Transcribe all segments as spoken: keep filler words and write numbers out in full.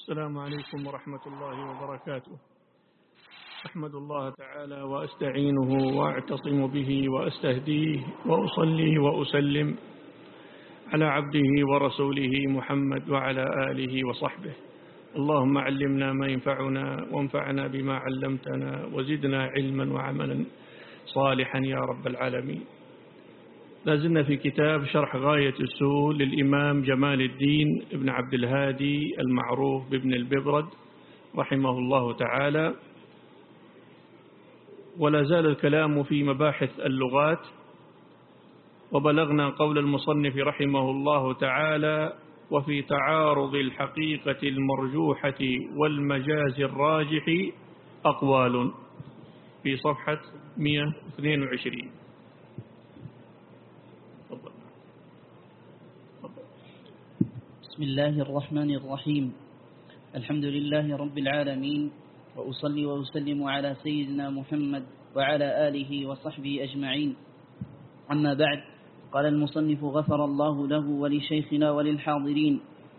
السلام عليكم ورحمة الله وبركاته. أحمد الله تعالى وأستعينه وأعتصم به وأستهديه وأصلي وأسلم على عبده ورسوله محمد وعلى آله وصحبه. اللهم علمنا ما ينفعنا وانفعنا بما علمتنا وزدنا علما وعملا صالحا يا رب العالمين. لازلنا في كتاب شرح غاية السؤل للإمام جمال الدين ابن عبد الهادي المعروف بابن الببرد رحمه الله تعالى، ولا زال الكلام في مباحث اللغات، وبلغنا قول المصنف رحمه الله تعالى: وفي تعارض الحقيقة المرجوحة والمجاز الراجح أقوال، في صفحة مئة واثنين وعشرين. بسم الله الرحمن الرحيم. الحمد لله رب العالمين، وأصلي وأسلم على سيدنا محمد وعلى آله وصحبه أجمعين. أما بعد، قال المصنف غفر الله له ولشيخنا وللحاضرين: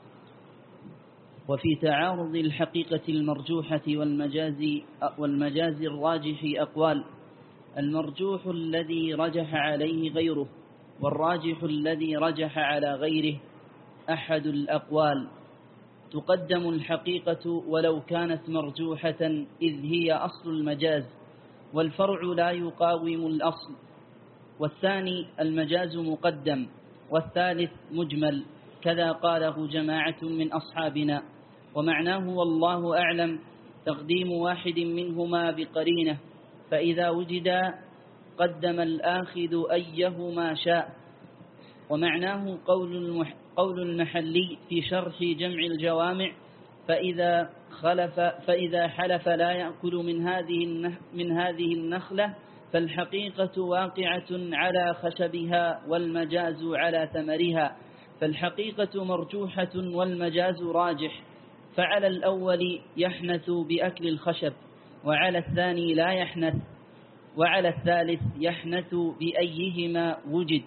وفي تعارض الحقيقة المرجوحة والمجاز, والمجاز الراجح أقوال: المرجوح الذي رجح عليه غيره، والراجح الذي رجح على غيره. أحد الأقوال: تقدم الحقيقة ولو كانت مرجوحة إذ هي أصل المجاز، والفرع لا يقاوم الأصل. والثاني: المجاز مقدم، والثالث مجمل، كذا قاله جماعة من أصحابنا. ومعناه والله أعلم تقديم واحد منهما بقرينة، فإذا وجد قدم الآخذ أيهما شاء. ومعناه قول المح قول المحلي في شرح جمع الجوامع: فإذا خلف فإذا حلف لا يأكل من هذه من هذه النخلة فالحقيقة واقعة على خشبها والمجاز على ثمرها، فالحقيقة مرجوحة والمجاز راجح، فعلى الأول يحنث بأكل الخشب، وعلى الثاني لا يحنث، وعلى الثالث يحنث بأيهما وجد.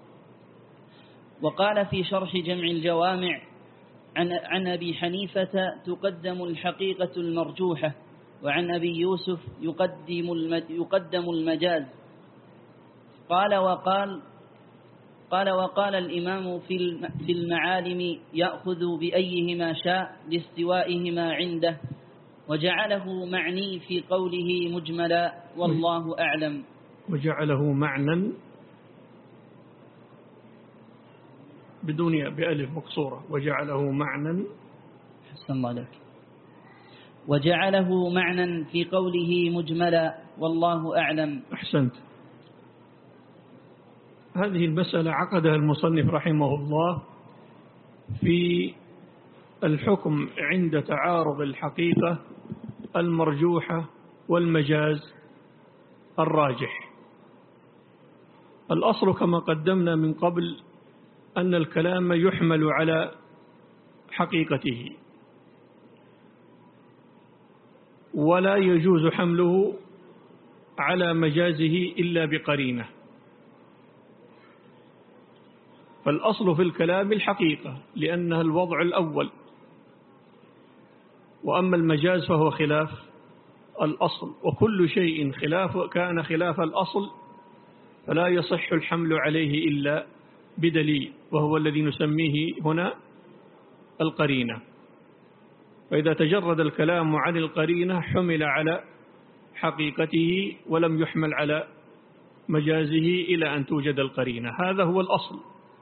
وقال في شرح جمع الجوامع عن, عن أبي حنيفة: تقدم الحقيقة المرجوحة، وعن أبي يوسف: يقدم يقدم المجاز. قال وقال قال وقال الإمام في المعالم: يأخذ بأيهما شاء لاستوائهما عنده، وجعله معني في قوله مجملا، والله أعلم. وجعله معنى بدون بألف مقصورة، وجعله معنى حسن الله لك وجعله معنى في قوله مجملا، والله أعلم. أحسنت. هذه المسألة عقدها المصنف رحمه الله في الحكم عند تعارض الحقيقة المرجوحة والمجاز الراجح. الأصل كما قدمنا من قبل أن الكلام يحمل على حقيقته، ولا يجوز حمله على مجازه إلا بقرينة. فالأصل في الكلام الحقيقة لأنها الوضع الأول، وأما المجاز فهو خلاف الأصل، وكل شيء خلاف كان خلاف الأصل فلا يصح الحمل عليه إلا بدليل، وهو الذي نسميه هنا القرينة. فإذا تجرد الكلام عن القرينة حمل على حقيقته ولم يحمل على مجازه إلى أن توجد القرينة. هذا هو الأصل.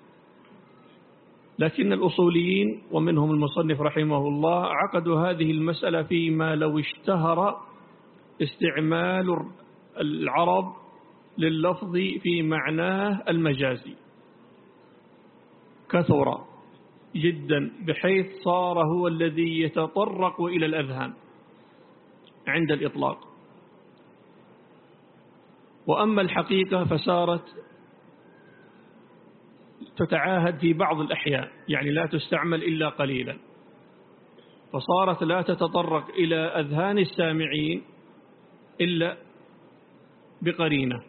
لكن الأصوليين ومنهم المصنف رحمه الله عقدوا هذه المسألة فيما لو اشتهر استعمال العرب لللفظ في معناه المجازي، كثر جدا بحيث صار هو الذي يتطرق إلى الأذهان عند الإطلاق. وأما الحقيقة فصارت تتعاهد في بعض الأحيان، يعني لا تستعمل إلا قليلا، فصارت لا تتطرق إلى أذهان السامعين إلا بقرينة.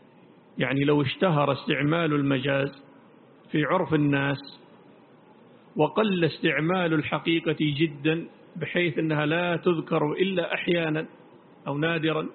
يعني لو اشتهر استعمال المجاز في عرف الناس وقل استعمال الحقيقة جدا بحيث أنها لا تذكر إلا أحيانا أو نادرا،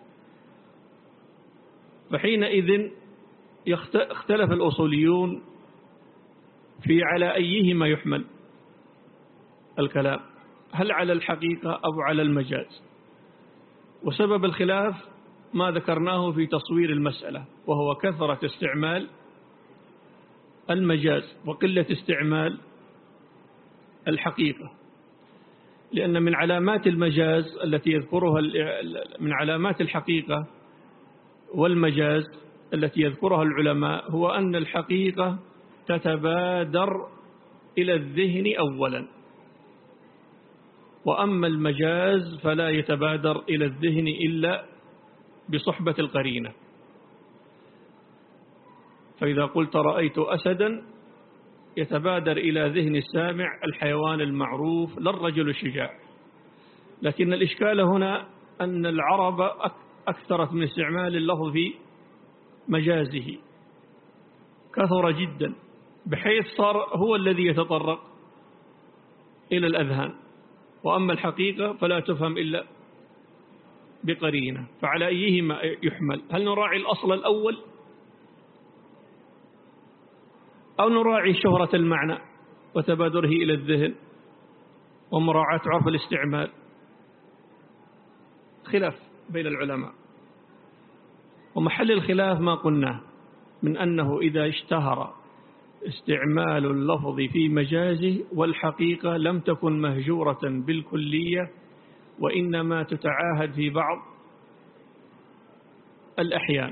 فحينئذ اختلف الأصوليون في على أيهما يحمل الكلام، هل على الحقيقة أو على المجاز. وسبب الخلاف ما ذكرناه في تصوير المسألة، وهو كثرة استعمال المجاز وقلة استعمال الحقيقة. لأن من علامات المجاز التي يذكرها من علامات الحقيقة والمجاز التي يذكرها العلماء هو أن الحقيقة تتبادر إلى الذهن أولا، وأما المجاز فلا يتبادر إلى الذهن إلا بصحبة القرينة. فإذا قلت رأيت أسدا يتبادر إلى ذهن السامع الحيوان المعروف لا الرجل الشجاع. لكن الإشكال هنا أن العرب أكثرت من استعمال اللفظ في مجازه، كثر جدا بحيث صار هو الذي يتطرق إلى الأذهان، وأما الحقيقة فلا تفهم إلا بقرينة. فعلى أيهما يحمل؟ هل نراعي الأصل الأول أو نراعي شهرة المعنى وتبادره إلى الذهن ومراعاة عرف الاستعمال؟ خلاف بين العلماء، ومحل الخلاف ما قلناه من أنه إذا اشتهر استعمال اللفظ في مجازه والحقيقة لم تكن مهجورة بالكلية وإنما تتعاهد في بعض الأحيان.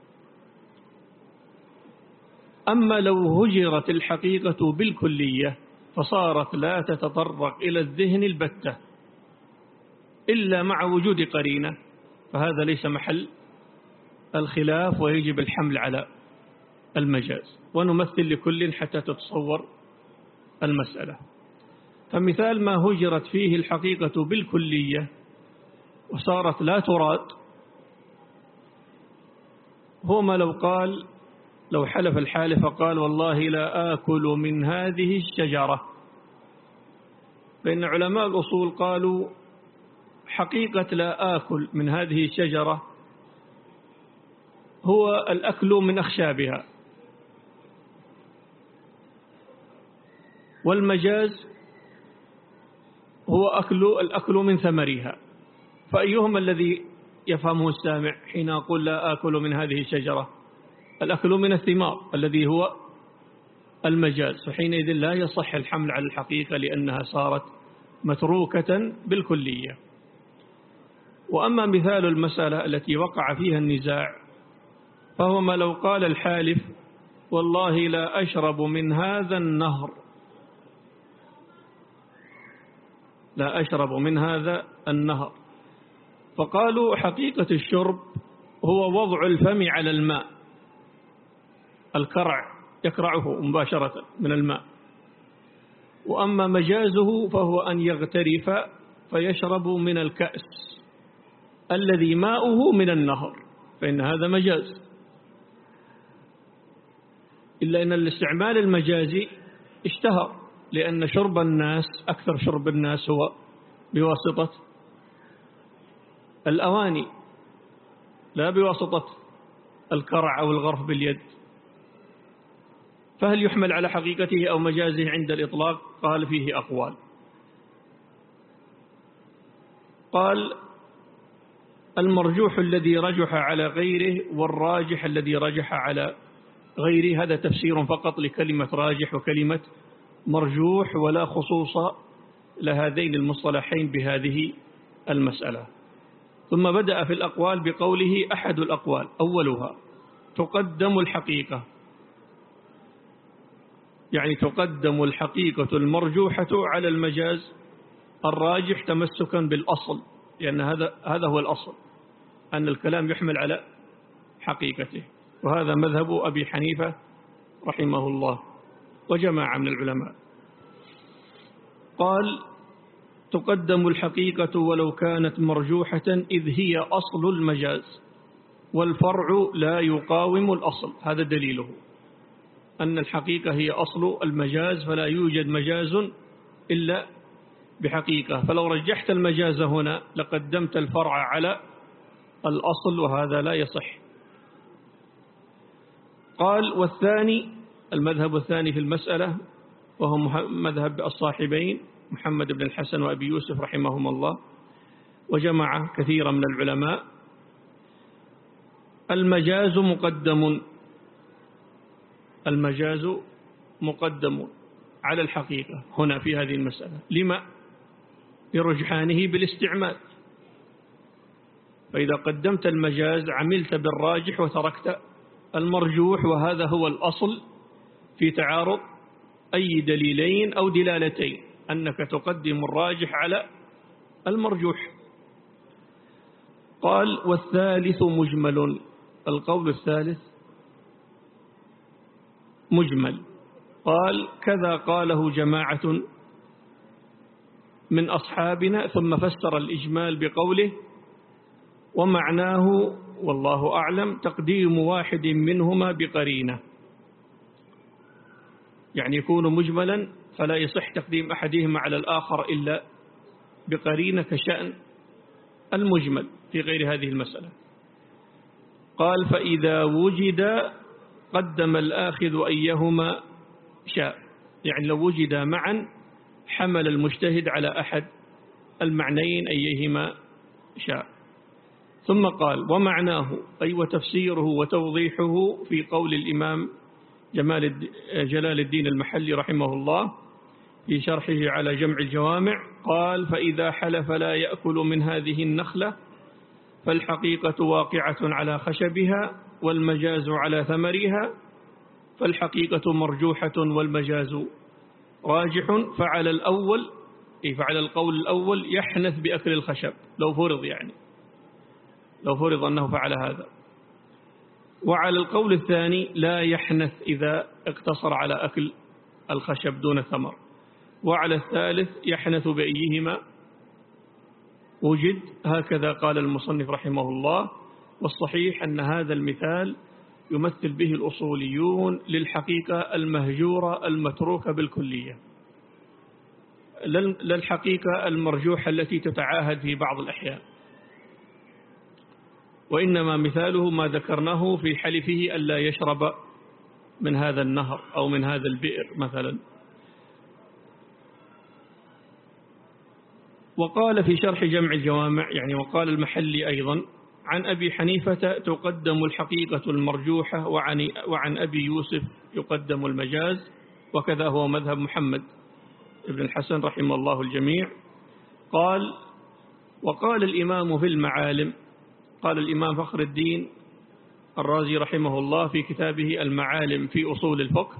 أما لو هجرت الحقيقة بالكلية فصارت لا تتطرق إلى الذهن البتة إلا مع وجود قرينة، فهذا ليس محل الخلاف ويجب الحمل على المجاز، ونمثل لكل حتى تتصور المسألة. فمثال ما هجرت فيه الحقيقة بالكلية وصارت لا تراد هو ما لو قال لو حلف الحالف فقال والله لا آكل من هذه الشجرة، فإن علماء الأصول قالوا حقيقة لا آكل من هذه الشجرة هو الأكل من أخشابها، والمجاز هو أكل الأكل من ثمرها. فأيهما الذي يفهمه السامع حين أقول لا آكل من هذه الشجرة؟ الأكل من الثمار الذي هو المجاز، فحينئذ لا يصح الحمل على الحقيقة لأنها صارت متروكة بالكلية. وأما مثال المسألة التي وقع فيها النزاع فهو ما لو قال الحالف والله لا أشرب من هذا النهر، لا أشرب من هذا النهر، فقالوا حقيقة الشرب هو وضع الفم على الماء، الكرع يكرعه مباشرة من الماء، وأما مجازه فهو أن يغترف فيشرب من الكأس الذي ماؤه من النهر، فإن هذا مجاز. إلا أن الاستعمال المجازي اشتهر لأن شرب الناس أكثر شرب الناس هو بواسطة الأواني لا بواسطة الكرع أو الغرف باليد. فهل يحمل على حقيقته أو مجازه عند الإطلاق؟ قال فيه أقوال. قال المرجوح الذي رجح على غيره والراجح الذي رجح على غيره، هذا تفسير فقط لكلمة راجح وكلمة مرجوح ولا خصوص لهذين المصطلحين بهذه المسألة. ثم بدأ في الأقوال بقوله أحد الأقوال أولها تقدم الحقيقة، يعني تقدم الحقيقة المرجوحة على المجاز الراجح تمسكا بالأصل، لأن هذا هذا هو الأصل أن الكلام يحمل على حقيقته، وهذا مذهب أبي حنيفة رحمه الله وجماعة من العلماء. قال تقدم الحقيقة ولو كانت مرجوحة إذ هي أصل المجاز والفرع لا يقاوم الأصل، هذا دليله أن الحقيقة هي أصل المجاز، فلا يوجد مجاز إلا بحقيقة، فلو رجحت المجاز هنا لقدمت الفرع على الأصل، وهذا لا يصح. قال: والثاني، المذهب الثاني في المسألة، وهو مذهب الصاحبين محمد بن الحسن وأبي يوسف رحمهم الله وجمع كثيرا من العلماء، المجاز مقدم المجاز مقدم على الحقيقة هنا في هذه المسألة. لما؟ لرجحانه بالاستعمال، فإذا قدمت المجاز عملت بالراجح وتركت المرجوح، وهذا هو الأصل في تعارض أي دليلين أو دلالتين، أنك تقدم الراجح على المرجوح. قال: والثالث مجمل، القول الثالث مجمل. قال: كذا قاله جماعة من أصحابنا، ثم فسر الإجمال بقوله: ومعناه والله أعلم تقديم واحد منهما بقرينة، يعني يكون مجملا فلا يصح تقديم أحدهما على الآخر إلا بقرينة كشأن المجمل في غير هذه المسألة. قال: فإذا وجد قدم الآخذ أيهما شاء، يعني لو وجد معا حمل المجتهد على أحد المعنيين أيهما شاء. ثم قال: ومعناه أي وتفسيره وتوضيحه في قول الإمام جمال جلال الدين المحلي رحمه الله في شرحه على جمع الجوامع. قال: فإذا حلف لا يأكل من هذه النخلة فالحقيقة واقعة على خشبها والمجاز على ثمرها، فالحقيقة مرجوحة والمجاز راجح، فعلى الأول أي فعلى القول الأول يحنث بأكل الخشب لو فرض، يعني لو فرض أنه فعل هذا، وعلى القول الثاني لا يحنث إذا اقتصر على أكل الخشب دون الثمر، وعلى الثالث يحنث بأيهما وجد. هكذا قال المصنف رحمه الله. والصحيح أن هذا المثال يمثل به الأصوليون للحقيقة المهجورة المتروكة بالكلية، لا الحقيقة المرجوحة التي تتعاهد في بعض الأحيان، وإنما مثاله ما ذكرناه في حلفه ألا يشرب من هذا النهر أو من هذا البئر مثلا. وقال في شرح جمع الجوامع، يعني وقال المحلي أيضا: عن أبي حنيفة تقدم الحقيقة المرجوحة، وعن, وعن أبي يوسف يقدم المجاز، وكذا هو مذهب محمد بن الحسن رحمه الله الجميع. قال: وقال الإمام في المعالم، قال الإمام فخر الدين الرازي رحمه الله في كتابه المعالم في أصول الفقه: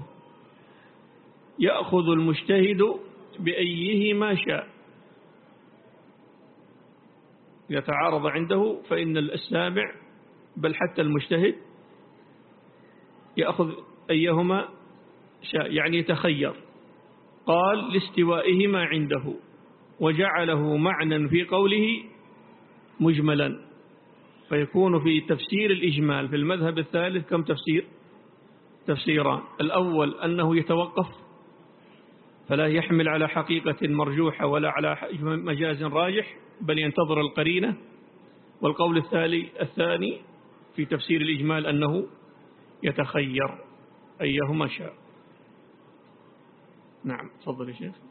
يأخذ المجتهد بأيهما شاء، يتعارض عنده فإن السامع بل حتى المجتهد يأخذ أيهما شاء، يعني يتخير. قال: لاستوائهما عنده، وجعله معنى في قوله مجملا، فيكون في تفسير الإجمال في المذهب الثالث كم تفسير؟ تفسيران: الأول أنه يتوقف فلا يحمل على حقيقة مرجوحة ولا على مجاز راجح، بل ينتظر القرينة. والقول الثاني الثاني في تفسير الإجمال أنه يتخير أيهما شاء. نعم، تفضل يا شيخ.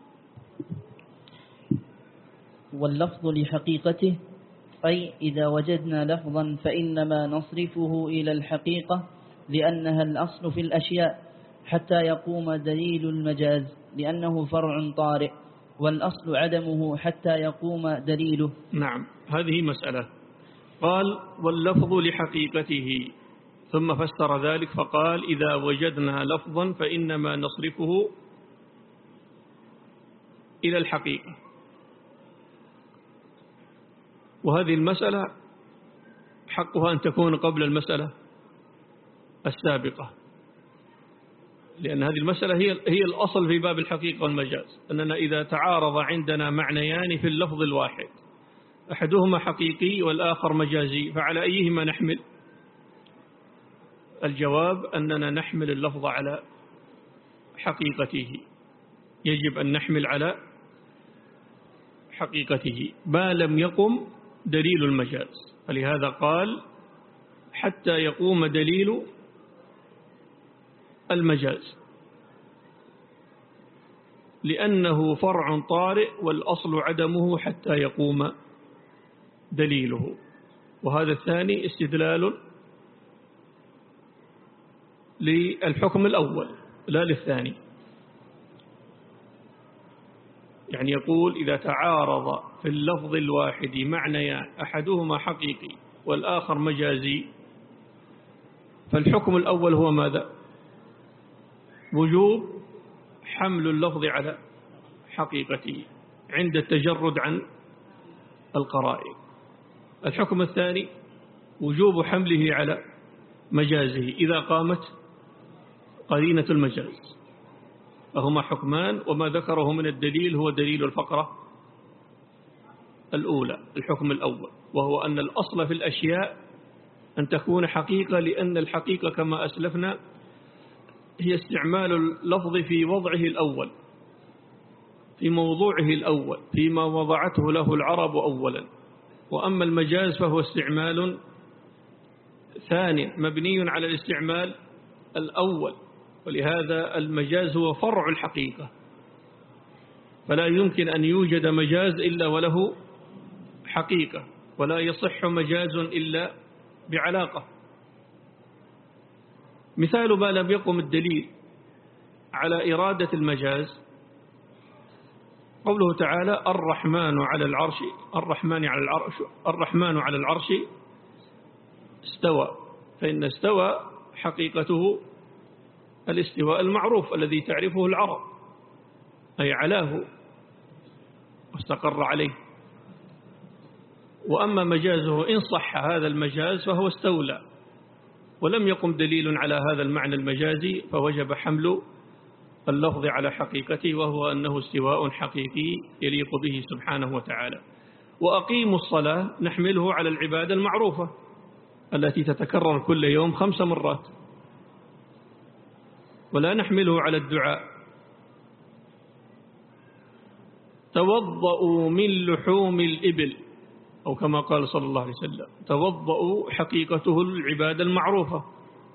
واللفظ لحقيقته، أي إذا وجدنا لفظا فإنما نصرفه إلى الحقيقة لأنها الأصل في الأشياء حتى يقوم دليل المجاز، لأنه فرع طارئ، والأصل عدمه حتى يقوم دليله. نعم، هذه مسألة. قال: واللفظ لحقيقته، ثم فسر ذلك فقال: إذا وجدنا لفظا فإنما نصرفه إلى الحقيقة. وهذه المسألة حقها أن تكون قبل المسألة السابقة، لأن هذه المسألة هي هي الأصل في باب الحقيقة والمجاز، أننا إذا تعارض عندنا معنيان في اللفظ الواحد، أحدهما حقيقي والآخر مجازي، فعلى أيهما نحمل؟ الجواب أننا نحمل اللفظ على حقيقته، يجب أن نحمل على حقيقته ما لم يقم دليل المجاز. فلهذا قال حتى يقوم دليل المجاز، لأنه فرع طارئ والأصل عدمه حتى يقوم دليله. وهذا الثاني استدلال للحكم الأول لا للثاني. يعني يقول إذا تعارض في اللفظ الواحد معنيان أحدهما حقيقي والآخر مجازي، فالحكم الأول هو ماذا؟ وجوب حمل اللفظ على حقيقته عند التجرد عن القرائن. الحكم الثاني وجوب حمله على مجازه إذا قامت قرينة المجاز. فهما حكمان، وما ذكره من الدليل هو دليل الفقرة الأولى، الحكم الأول، وهو أن الأصل في الأشياء أن تكون حقيقة، لأن الحقيقة كما أسلفنا هي استعمال اللفظ في وضعه الأول، في موضوعه الأول، فيما وضعته له العرب أولا. وأما المجاز فهو استعمال ثاني مبني على الاستعمال الأول، ولهذا المجاز هو فرع الحقيقة، فلا يمكن أن يوجد مجاز إلا وله حقيقة، ولا يصح مجاز إلا بعلاقة. مثال ما لم يقم الدليل على إرادة المجاز قوله تعالى الرحمن على العرش الرحمن على العرش الرحمن على العرش استوى. فإن استوى حقيقته الاستواء المعروف الذي تعرفه العرب، أي علاه واستقر عليه. وأما مجازه إن صح هذا المجاز فهو استولى، ولم يقم دليل على هذا المعنى المجازي، فوجب حمل اللفظ على حقيقته، وهو أنه استواء حقيقي يليق به سبحانه وتعالى. وأقيموا الصلاة نحمله على العبادة المعروفة التي تتكرر كل يوم خمس مرات، ولا نحمله على الدعاء. توضؤوا من لحوم الإبل، أو كما قال صلى الله عليه وسلم توضؤوا حقيقته العبادة المعروفة،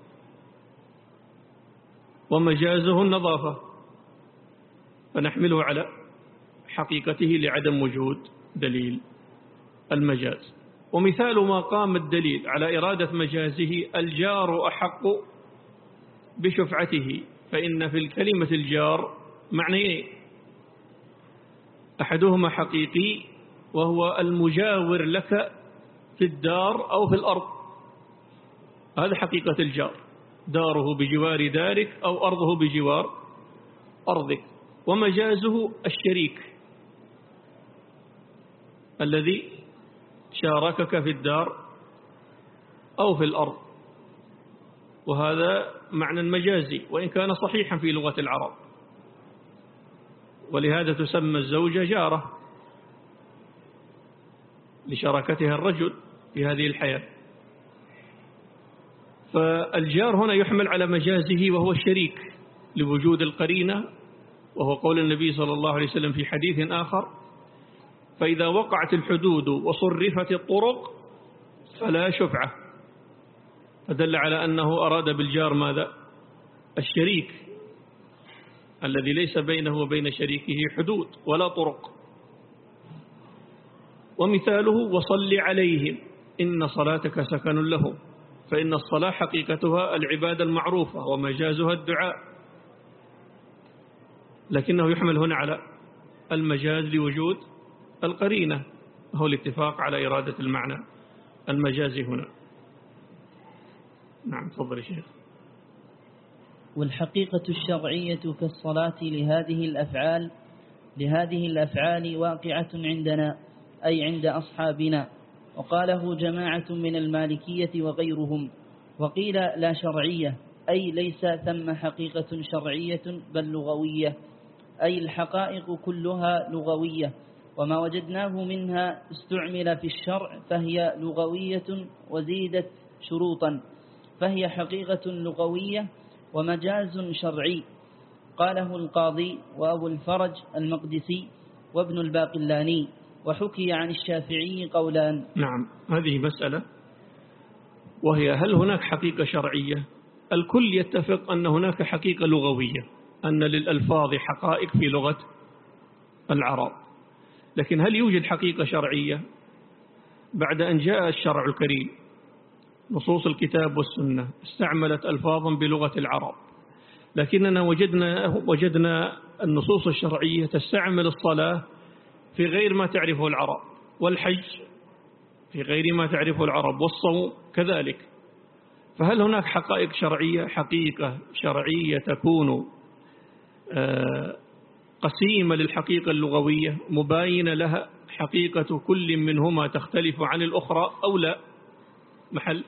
ومجازه النظافة، فنحمله على حقيقته لعدم وجود دليل المجاز. ومثال ما قام الدليل على إرادة مجازه الجار أحق بشفعته، فإن في الكلمة الجار معنيين، أحدهما حقيقي وهو المجاور لك في الدار أو في الأرض، هذا حقيقة الجار، داره بجوار دارك أو أرضه بجوار أرضك. ومجازه الشريك الذي شاركك في الدار أو في الأرض، وهذا معنى مجازي وإن كان صحيحا في لغة العرب، ولهذا تسمى الزوجة جارة لشراكتها الرجل في هذه الحياة. فالجار هنا يحمل على مجازه وهو الشريك لوجود القرينة، وهو قول النبي صلى الله عليه وسلم في حديث آخر فإذا وقعت الحدود وصرفت الطرق فلا شفعة، فدل على أنه أراد بالجار ماذا؟ الشريك الذي ليس بينه وبين شريكه حدود ولا طرق. ومثاله وصل عليهم إن صلاتك سكن لهم، فإن الصلاة حقيقتها العبادة المعروفة ومجازها الدعاء، لكنه يحمل هنا على المجاز لوجود القرينة، هو الاتفاق على إرادة المعنى المجازي هنا. نعم تفضل يا شيخ. والحقيقة الشرعية كالصلاة لهذه الأفعال لهذه الأفعال واقعة عندنا أي عند أصحابنا، وقاله جماعة من المالكية وغيرهم. وقيل لا شرعية أي ليس ثم حقيقة شرعية بل لغوية، أي الحقائق كلها لغوية، وما وجدناه منها استعمل في الشرع فهي لغوية وزيدت شروطا، فهي حقيقة لغوية ومجاز شرعي. قاله القاضي وأبو الفرج المقدسي وابن الباقلاني، وحكي عن الشافعي قولان. نعم، هذه مسألة، وهي هل هناك حقيقة شرعية؟ الكل يتفق أن هناك حقيقة لغوية، أن للألفاظ حقائق في لغة العرب، لكن هل يوجد حقيقة شرعية؟ بعد أن جاء الشرع الكريم نصوص الكتاب والسنة استعملت ألفاظا بلغة العرب، لكننا وجدنا, وجدنا النصوص الشرعية تستعمل الصلاة في غير ما تعرفه العرب، والحج في غير ما تعرفه العرب، والصوم كذلك. فهل هناك حقائق شرعية؟ حقيقة شرعية تكون قسيمة للحقيقة اللغوية مباينة لها، حقيقة كل منهما تختلف عن الأخرى أو لا؟ محل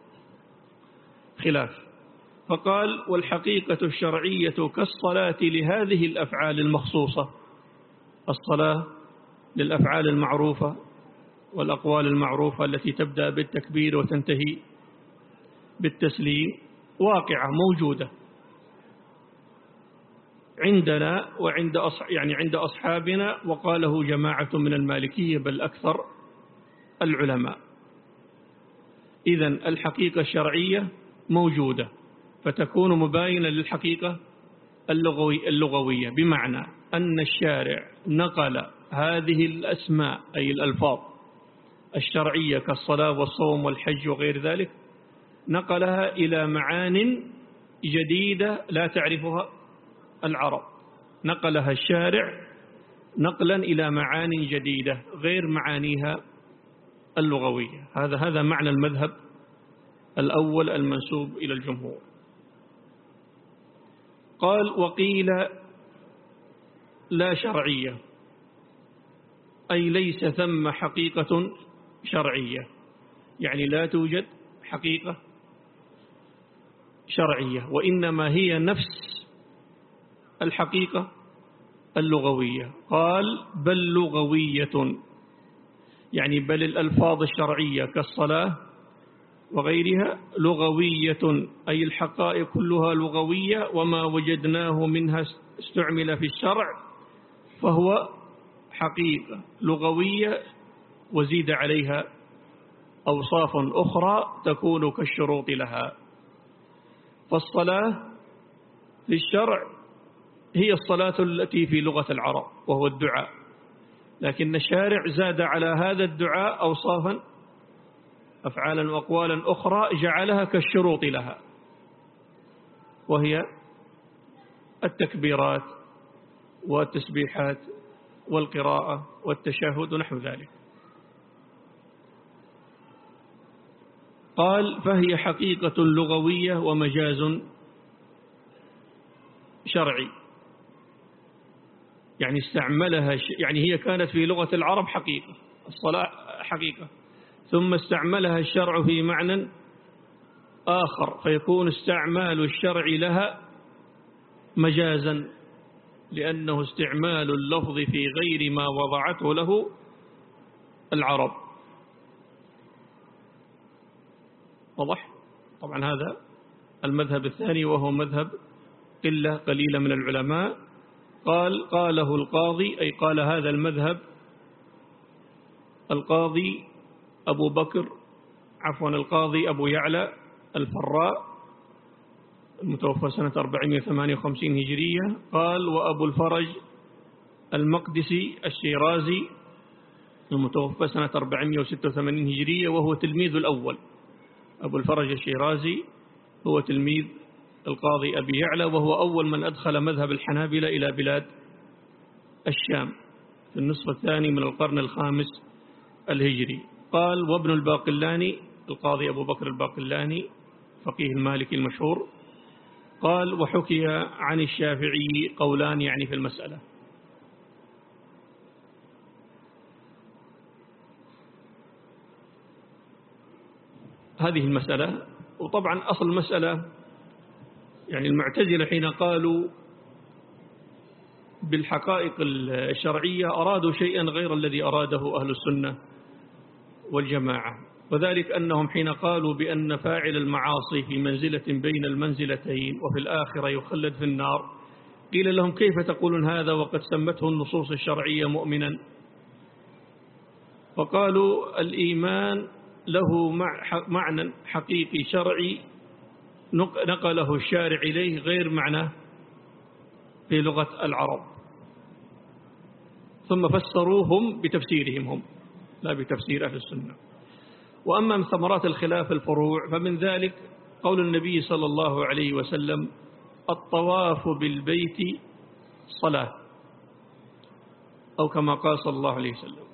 خلاف. فقال والحقيقة الشرعية كالصلاة لهذه الأفعال المخصوصة، الصلاة للأفعال المعروفة والأقوال المعروفة التي تبدأ بالتكبير وتنتهي بالتسليم، واقعة موجودة عندنا وعند أصح يعني عند أصحابنا، وقاله جماعة من المالكية بل أكثر العلماء. إذن الحقيقة الشرعية موجودة، فتكون مباينة للحقيقة اللغوي اللغوية، بمعنى أن الشارع نقل هذه الأسماء أي الألفاظ الشرعية كالصلاة والصوم والحج وغير ذلك، نقلها إلى معان جديدة لا تعرفها العرب، نقلها الشارع نقلا إلى معان جديدة غير معانيها اللغوية. هذا هذا معنى المذهب الأول المنسوب إلى الجمهور. قال وقيل لا شرعية، أي ليس ثم حقيقة شرعية، يعني لا توجد حقيقة شرعية، وإنما هي نفس الحقيقة اللغوية. قال بل لغوية، يعني بل الألفاظ الشرعية كالصلاة وغيرها لغوية، أي الحقائق كلها لغوية، وما وجدناه منها استعمل في الشرع فهو حقيقة لغوية، وزيد عليها أوصاف أخرى تكون كالشروط لها. فالصلاة في الشرع هي الصلاة التي في لغة العرب وهو الدعاء، لكن الشارع زاد على هذا الدعاء أوصافا أفعالا وأقوالا أخرى جعلها كالشروط لها، وهي التكبيرات والتسبيحات والقراءة والتشهد ونحو ذلك. قال فهي حقيقة لغوية ومجاز شرعي، يعني استعملها، يعني هي كانت في لغة العرب حقيقة، الصلاة حقيقة، ثم استعملها الشرع في معنى آخر، فيكون استعمال الشرع لها مجازا، لأنه استعمال اللفظ في غير ما وضعته له العرب. واضح؟ طبعا هذا المذهب الثاني، وهو مذهب قلة قليلة من العلماء. قال قاله القاضي، أي قال هذا المذهب القاضي أبو بكر عفوا القاضي أبو يعلى الفراء المتوفى سنة أربعمائة وثمانية وخمسين هجرية. قال وأبو الفرج المقدسي الشيرازي المتوفى سنة أربعمائة وستة وثمانين هجرية، وهو تلميذ الأول. أبو الفرج الشيرازي هو تلميذ القاضي أبي يعلى، وهو أول من أدخل مذهب الحنابلة إلى بلاد الشام في النصف الثاني من القرن الخامس الهجري. قال وابن الباقلاني القاضي أبو بكر الباقلاني فقيه المالكي المشهور. قال وحكي عن الشافعي قولان، يعني في المسألة. هذه المسألة، وطبعا أصل المسألة يعني المعتزلة حين قالوا بالحقائق الشرعية أرادوا شيئا غير الذي أراده أهل السنة والجماعة، وذلك أنهم حين قالوا بأن فاعل المعاصي في منزلة بين المنزلتين وفي الآخرة يخلد في النار، قيل لهم كيف تقولون هذا وقد سمته النصوص الشرعية مؤمنا؟ فقالوا الإيمان له معنى حقيقي شرعي نقله الشارع إليه غير معناه في لغة العرب، ثم فسروهم بتفسيرهم هم لا بتفسير أهل السنة. وأما من ثمرات الخلاف الفروع فمن ذلك قول النبي صلى الله عليه وسلم الطواف بالبيت صلاة، أو كما قال صلى الله عليه وسلم.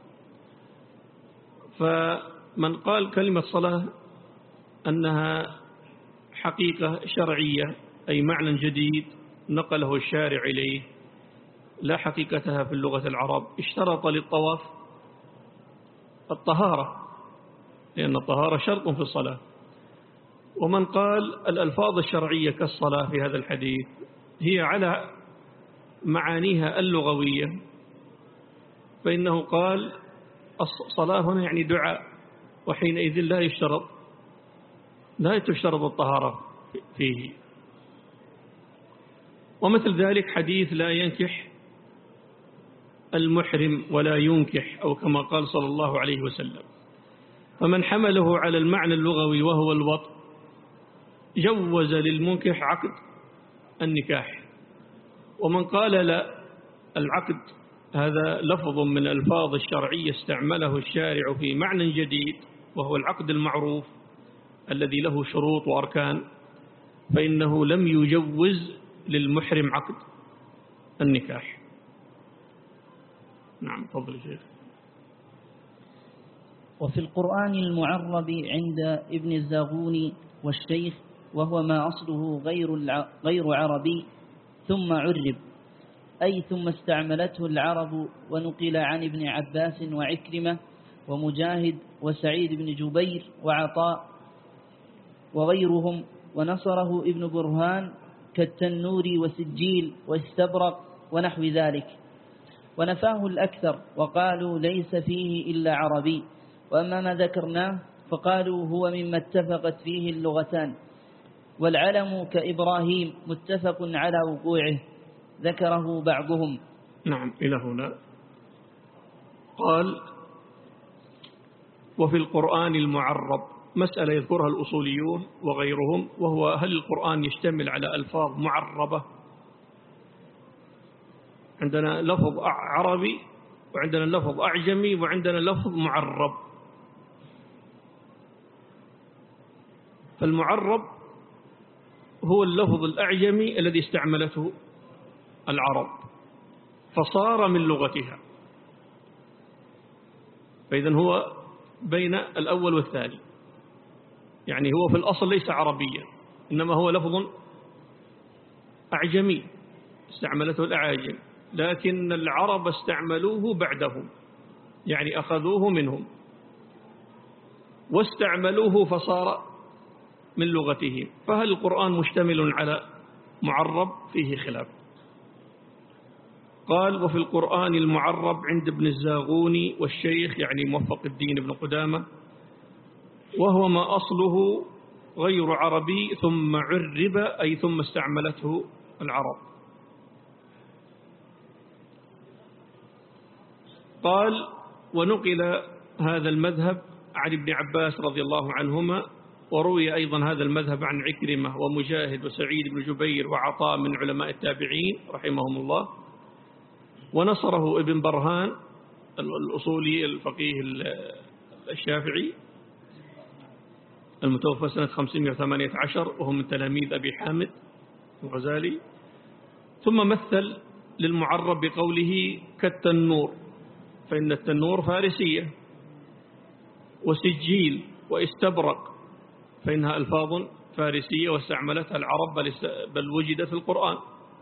فمن قال كلمة صلاة أنها حقيقة شرعية أي معنى جديد نقله الشارع إليه لا حقيقتها في اللغة العرب، اشترط للطواف الطهارة لأن الطهارة شرط في الصلاة. ومن قال الألفاظ الشرعية كالصلاة في هذا الحديث هي على معانيها اللغوية فإنه قال الصلاة هنا يعني دعاء، وحينئذ لا يشترط لا تشترط الطهارة فيه. ومثل ذلك حديث لا ينكح المحرم ولا ينكح، أو كما قال صلى الله عليه وسلم. فمن حمله على المعنى اللغوي وهو الوطء جوز للمنكح عقد النكاح. ومن قال لا العقد هذا لفظ من الألفاظ الشرعية استعمله الشارع في معنى جديد وهو العقد المعروف الذي له شروط وأركان، فإنه لم يجوز للمحرم عقد النكاح. نعم تفضل شيخ. وفي القرآن المعرب عند ابن الزاغوني والشيخ وهو ما أصله غير غير عربي ثم عرب، أي ثم استعملته العرب، ونقل عن ابن عباس وعكرمة ومجاهد وسعيد بن جبير وعطاء وغيرهم، ونصره ابن برهان كالتنور وسجيل واستبرق ونحو ذلك، ونفاه الأكثر وقالوا ليس فيه إلا عربي. وأما ما ذكرناه فقالوا هو مما اتفقت فيه اللغتان، والعلم كإبراهيم متفق على وقوعه ذكره بعضهم. نعم إلى هنا قال وفي القرآن المعرب مسألة يذكرها الأصوليون وغيرهم، وهو هل القرآن يشتمل على ألفاظ معربة؟ عندنا لفظ عربي وعندنا لفظ أعجمي وعندنا لفظ معرب. فالمعرب هو اللفظ الأعجمي الذي استعملته العرب فصار من لغتها، فإذن هو بين الأول والثاني، يعني هو في الأصل ليس عربيا إنما هو لفظ أعجمي استعملته الأعاجم، لكن العرب استعملوه بعدهم، يعني أخذوه منهم واستعملوه فصار من لغتهم. فهل القرآن مشتمل على معرب؟ فيه خلاف. قال وفي القرآن المعرب عند ابن الزاغوني والشيخ يعني موفق الدين ابن قدامة، وهو ما أصله غير عربي ثم عرب أي ثم استعملته العرب. قال ونقل هذا المذهب عن ابن عباس رضي الله عنهما، وروي أيضا هذا المذهب عن عكرمة ومجاهد وسعيد بن جبير وعطاء من علماء التابعين رحمهم الله، ونصره ابن برهان الأصولي الفقيه الشافعي المتوفى سنة خمسمائة وثمانية عشر وهو من تلاميذ أبي حامد الغزالي. ثم مثل للمعرب بقوله كالتنور، فإن التنور فارسية، وسجيل واستبرق فإنها ألفاظ فارسية واستعملتها العرب بل, بل وجدت في القرآن.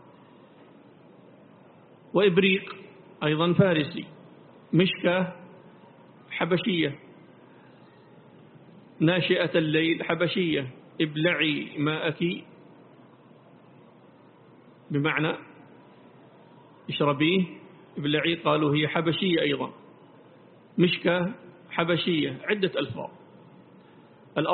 وإبريق أيضا فارسي، مشكاة حبشية، ناشئة الليل حبشية، ابلعي ماءك بمعنى اشربيه ابلعي، قالوا هي حبشية أيضا، مشكاة حبشية، عدة ألفاظ.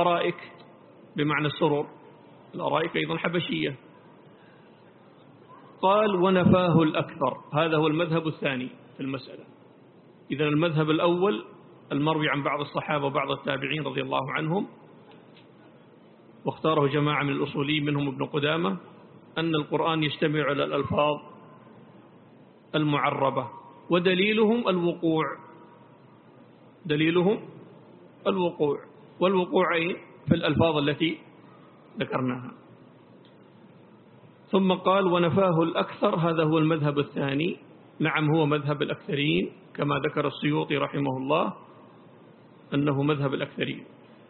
الأرائك بمعنى السرور، الأرائك أيضا حبشية. قال ونفاه الأكثر. هذا هو المذهب الثاني في المسألة. إذا المذهب الأول المروي عن بعض الصحابة وبعض التابعين رضي الله عنهم، واختاره جماعة من الأصوليين منهم ابن قدامة، أن القرآن يجتمع على الألفاظ المعربة، ودليلهم الوقوع، دليلهم الوقوع والوقوعين في الألفاظ التي ذكرناها. ثم قال ونفاه الأكثر. هذا هو المذهب الثاني. نعم هو مذهب الأكثرين كما ذكر السيوطي رحمه الله أنه مذهب الأكثرين.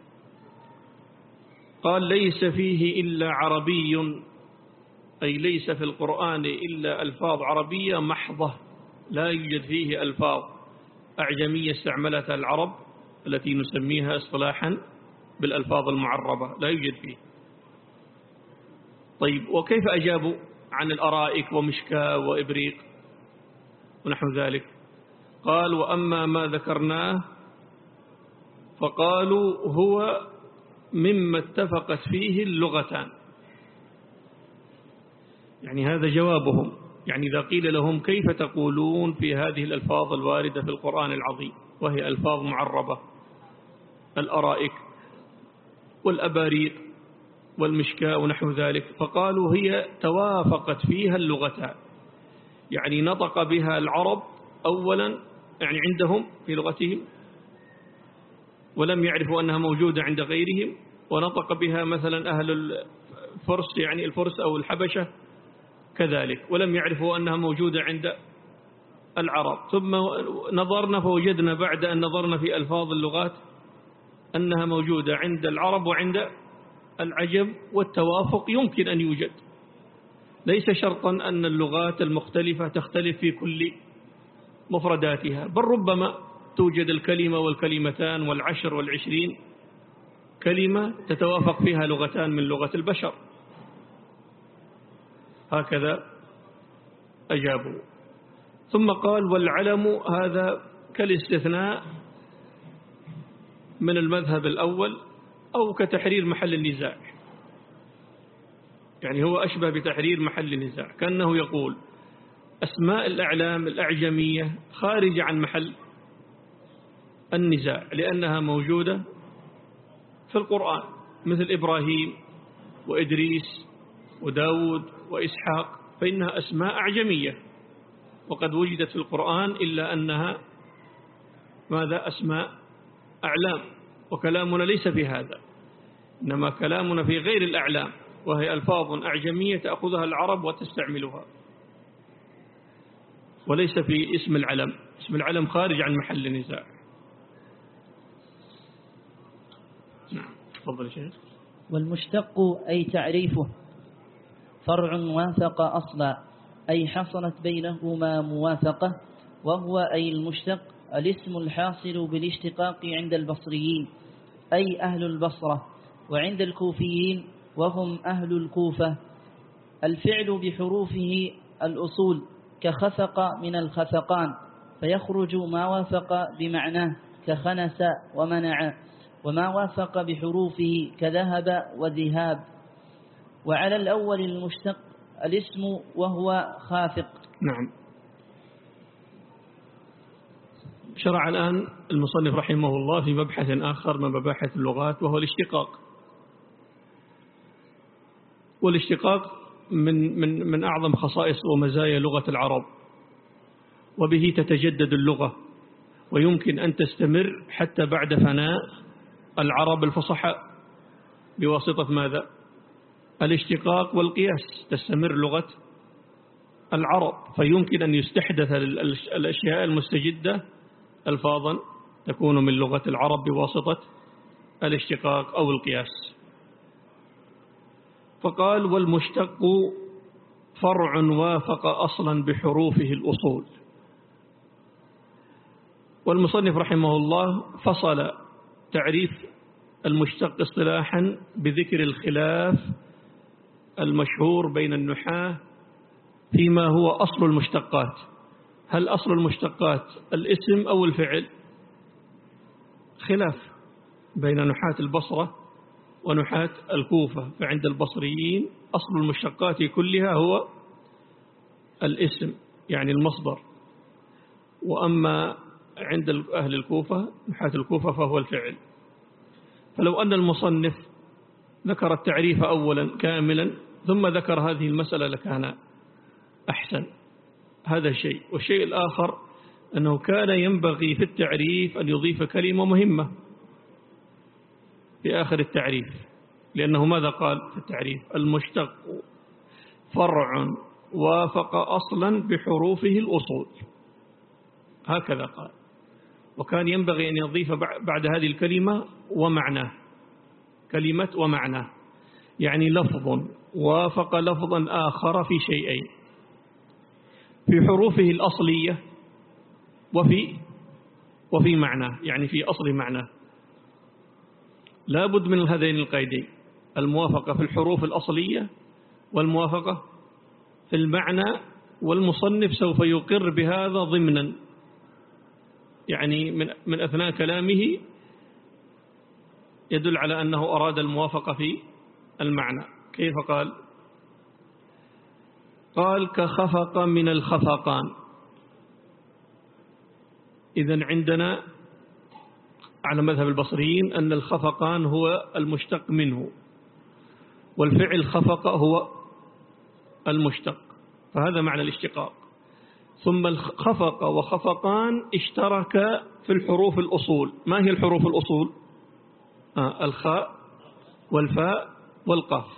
قال ليس فيه إلا عربي، أي ليس في القرآن إلا ألفاظ عربية محضة، لا يوجد فيه ألفاظ أعجمية استعملتها العرب التي نسميها اصطلاحا بالألفاظ المعربة، لا يوجد فيه. طيب وكيف أجابوا عن الأرائك ومشكاة وإبريق ونحو ذلك؟ قال وأما ما ذكرناه فقالوا هو مما اتفقت فيه اللغتان. يعني هذا جوابهم. يعني إذا قيل لهم كيف تقولون في هذه الألفاظ الواردة في القرآن العظيم وهي ألفاظ معربة، الأرائك والأباريق والمشكاة ونحو ذلك، فقالوا هي توافقت فيها اللغتان. يعني نطق بها العرب أولا، يعني عندهم في لغتهم، ولم يعرفوا أنها موجودة عند غيرهم، ونطق بها مثلا أهل الفرس، يعني الفرس أو الحبشة كذلك، ولم يعرفوا أنها موجودة عند العرب. ثم نظرنا فوجدنا بعد أن نظرنا في ألفاظ اللغات أنها موجودة عند العرب وعند العجم، والتوافق يمكن أن يوجد. ليس شرطا أن اللغات المختلفة تختلف في كل مفرداتها، بل ربما توجد الكلمة والكلمتان والعشر والعشرين كلمة تتوافق فيها لغتان من لغة البشر. هكذا أجابوا. ثم قال والعلم هذا كالاستثناء من المذهب الأول أو كتحرير محل النزاع. يعني هو أشبه بتحرير محل النزاع، كأنه يقول أسماء الأعلام الأعجمية خارجة عن محل النزاع لأنها موجودة في القرآن، مثل إبراهيم وإدريس وداود وإسحاق، فإنها أسماء أعجمية وقد وجدت في القرآن، إلا أنها ماذا؟ أسماء أعلام. وكلامنا ليس في هذا، إنما كلامنا في غير الأعلام، وهي ألفاظ أعجمية تأخذها العرب وتستعملها، وليس في اسم العلم. اسم العلم خارج عن محل النزاع. نعم تفضل شيخ. والمشتق أي تعريفه فرع وافق أصلا، أي حصلت بينهما موافقة، وهو أي المشتق الاسم الحاصل بالاشتقاق عند البصريين أي أهل البصرة، وعند الكوفيين وهم أهل الكوفة الفعل بحروفه الأصول كخفق من الخفقان، فيخرج ما وافق بمعناه كخنس ومنع، وما وافق بحروفه كذهب وذهاب. وعلى الأول المشتق الاسم وهو خافق. نعم. شرع الآن المصنف رحمه الله في مبحث آخر من مباحث اللغات، وهو الاشتقاق. والاشتقاق من من من أعظم خصائص ومزايا لغة العرب، وبه تتجدد اللغة، ويمكن أن تستمر حتى بعد فناء العرب الفصحاء بواسطة ماذا؟ الاشتقاق والقياس تستمر لغة العرب، فيمكن أن يستحدث الأشياء المستجدة ألفاظا تكون من لغة العرب بواسطة الاشتقاق أو القياس. فقال والمشتق فرع وافق أصلا بحروفه الأصول. والمصنف رحمه الله فصل تعريف المشتق اصطلاحا بذكر الخلاف المشهور بين النحاة فيما هو أصل المشتقات. هل أصل المشتقات الاسم أو الفعل؟ خلاف بين نحاة البصرة ونحاة الكوفة. فعند البصريين أصل المشتقات كلها هو الاسم يعني المصدر، وأما عند أهل الكوفة نحاة الكوفة فهو الفعل. فلو أن المصنف ذكر التعريف أولا كاملا ثم ذكر هذه المسألة لكان أحسن. هذا الشيء. والشيء الآخر أنه كان ينبغي في التعريف أن يضيف كلمة مهمة في آخر التعريف، لأنه ماذا قال في التعريف؟ المشتق فرع وافق أصلا بحروفه الأصول، هكذا قال. وكان ينبغي أن يضيف بعد هذه الكلمة ومعناه، كلمة ومعناه، يعني لفظ وافق لفظا آخر في شيئين، في حروفه الأصلية وفي وفي معناه، يعني في أصل معناه. لا بد من هذين القيدين، الموافقة في الحروف الأصلية والموافقة في المعنى. والمصنف سوف يقر بهذا ضمنا، يعني من من أثناء كلامه يدل على أنه أراد الموافقة في المعنى. كيف قال؟ قال كخفق من الخفقان. إذن عندنا على مذهب البصريين أن الخفقان هو المشتق منه، والفعل خفق هو المشتق، فهذا معنى الاشتقاق. ثم الخفق وخفقان اشترك في الحروف الأصول. ما هي الحروف الأصول؟ آه الخاء والفاء والقاف.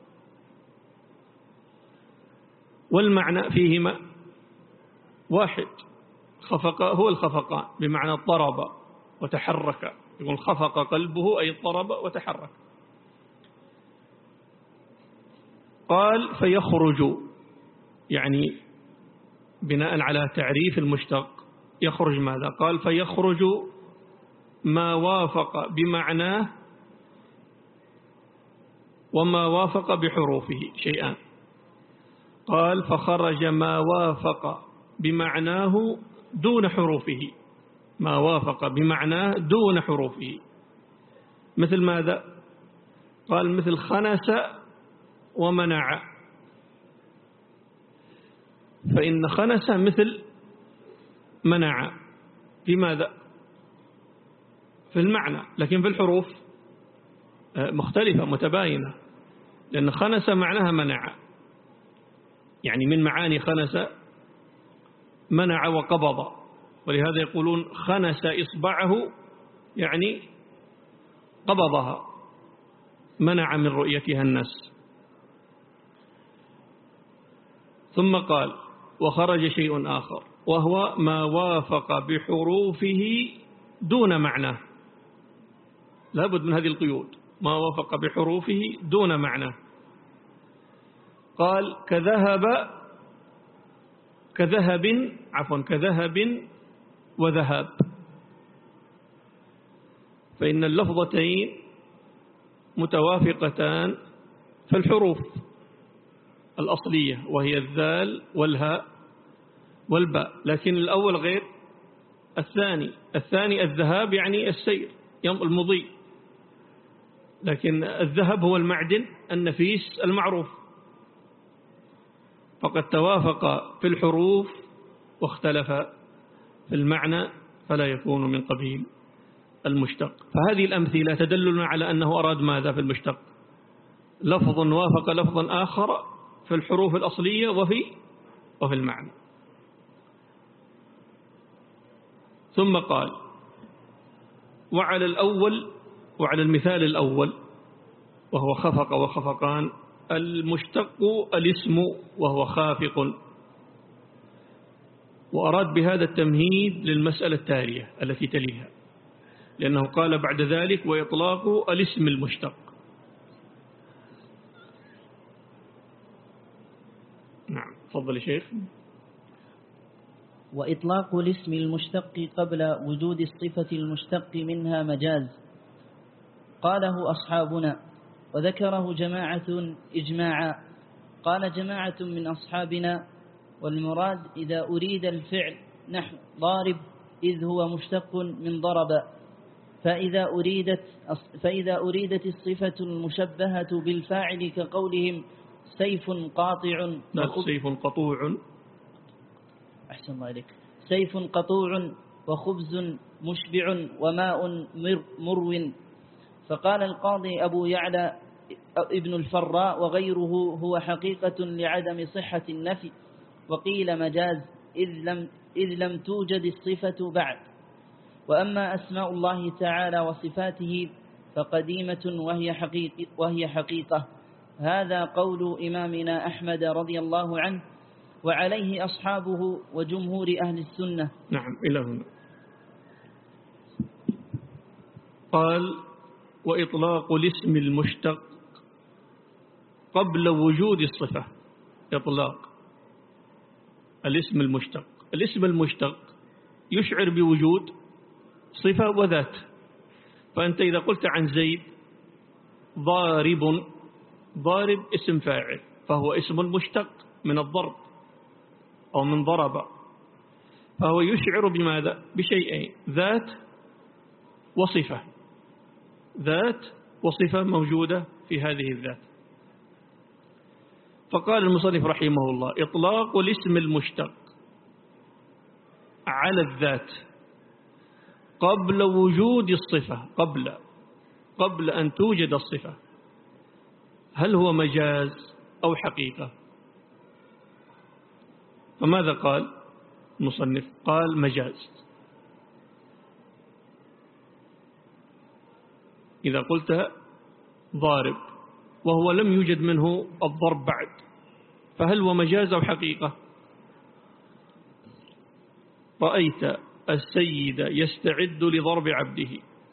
والمعنى فيهما واحد، خفق هو الخفقان بمعنى اضطرب وتحرك، يقول خفق قلبه أي اضطرب وتحرك. قال فيخرج، يعني بناء على تعريف المشتق يخرج ماذا؟ قال فيخرج ما وافق بمعناه وما وافق بحروفه شيئان. قال فخرج ما وافق بمعناه دون حروفه، ما وافق بمعناه دون حروفه. مثل ماذا؟ قال مثل خنس ومنع، فإن خنس مثل منع في ماذا؟ في المعنى، لكن في الحروف مختلفة متباينة، لأن خنس معناها منع، يعني من معاني خنس منع وقبض، ولهذا يقولون خنس إصبعه يعني قبضها، منع من رؤيتها الناس. ثم قال وخرج شيء آخر وهو ما وافق بحروفه دون معناه. لابد من هذه القيود، ما وافق بحروفه دون معناه. قال كذهب كذهب عفوا كذهب وذهاب، فإن اللفظتين متوافقتان في الحروف الأصلية وهي الذال والهاء والباء، لكن الأول غير الثاني. الثاني الذهاب يعني السير المضي، لكن الذهب هو المعدن النفيس المعروف، فقد توافق في الحروف واختلف في المعنى فلا يكون من قبيل المشتق. فهذه الأمثلة تدلنا على أنه أراد ماذا في المشتق؟ لفظ وافق لفظا آخر في الحروف الأصلية وفي وفي المعنى. ثم قال وعلى الأول، وعلى المثال الأول وهو خفق وخفقان، المشتق الاسم وهو خافق. وأراد بهذا التمهيد للمسألة التالية التي تليها، لأنه قال بعد ذلك وإطلاق الاسم المشتق. نعم تفضل يا شيخ. وإطلاق الاسم المشتق قبل وجود الصفة المشتق منها مجاز، قاله أصحابنا وذكره جماعة إجماعا. قال جماعة من أصحابنا والمراد إذا أريد الفعل نحو ضارب إذ هو مشتق من ضرب، فإذا أريدت, فإذا أريدت الصفة المشبهة بالفاعل كقولهم سيف قاطع سيف قطوع أحسن الله إليك. سيف قطوع وخبز مشبع وماء مرو. فقال القاضي أبو يعلى ابن الفراء وغيره هو حقيقة لعدم صحة النفي، وقيل مجاز إذ لم, إذ لم توجد الصفة بعد. وأما أسماء الله تعالى وصفاته فقديمة وهي حقيقة, وهي حقيقة. هذا قول إمامنا أحمد رضي الله عنه، وعليه أصحابه وجمهور أهل السنة. نعم، إلى هنا قال: وإطلاق الاسم المشتق قبل وجود الصفة. إطلاق الاسم المشتق، الاسم المشتق يشعر بوجود صفة وذات. فأنت إذا قلت عن زيد ضارب، ضارب اسم فاعل، فهو اسم مشتق من الضرب أو من ضرب، فهو يشعر بماذا؟ بشيئين: ذات وصفة، ذات وصفة موجودة في هذه الذات. فقال المصنف رحمه الله: إطلاق الاسم المشتق على الذات قبل وجود الصفة، قبل قبل أن توجد الصفة، هل هو مجاز أو حقيقة؟ فماذا قال المصنف؟ قال مجاز. إذا قلت ضارب وهو لم يوجد منه الضرب بعد، فهل هو مجاز أو حقيقة؟ رأيت السيد يستعد لضرب عبده،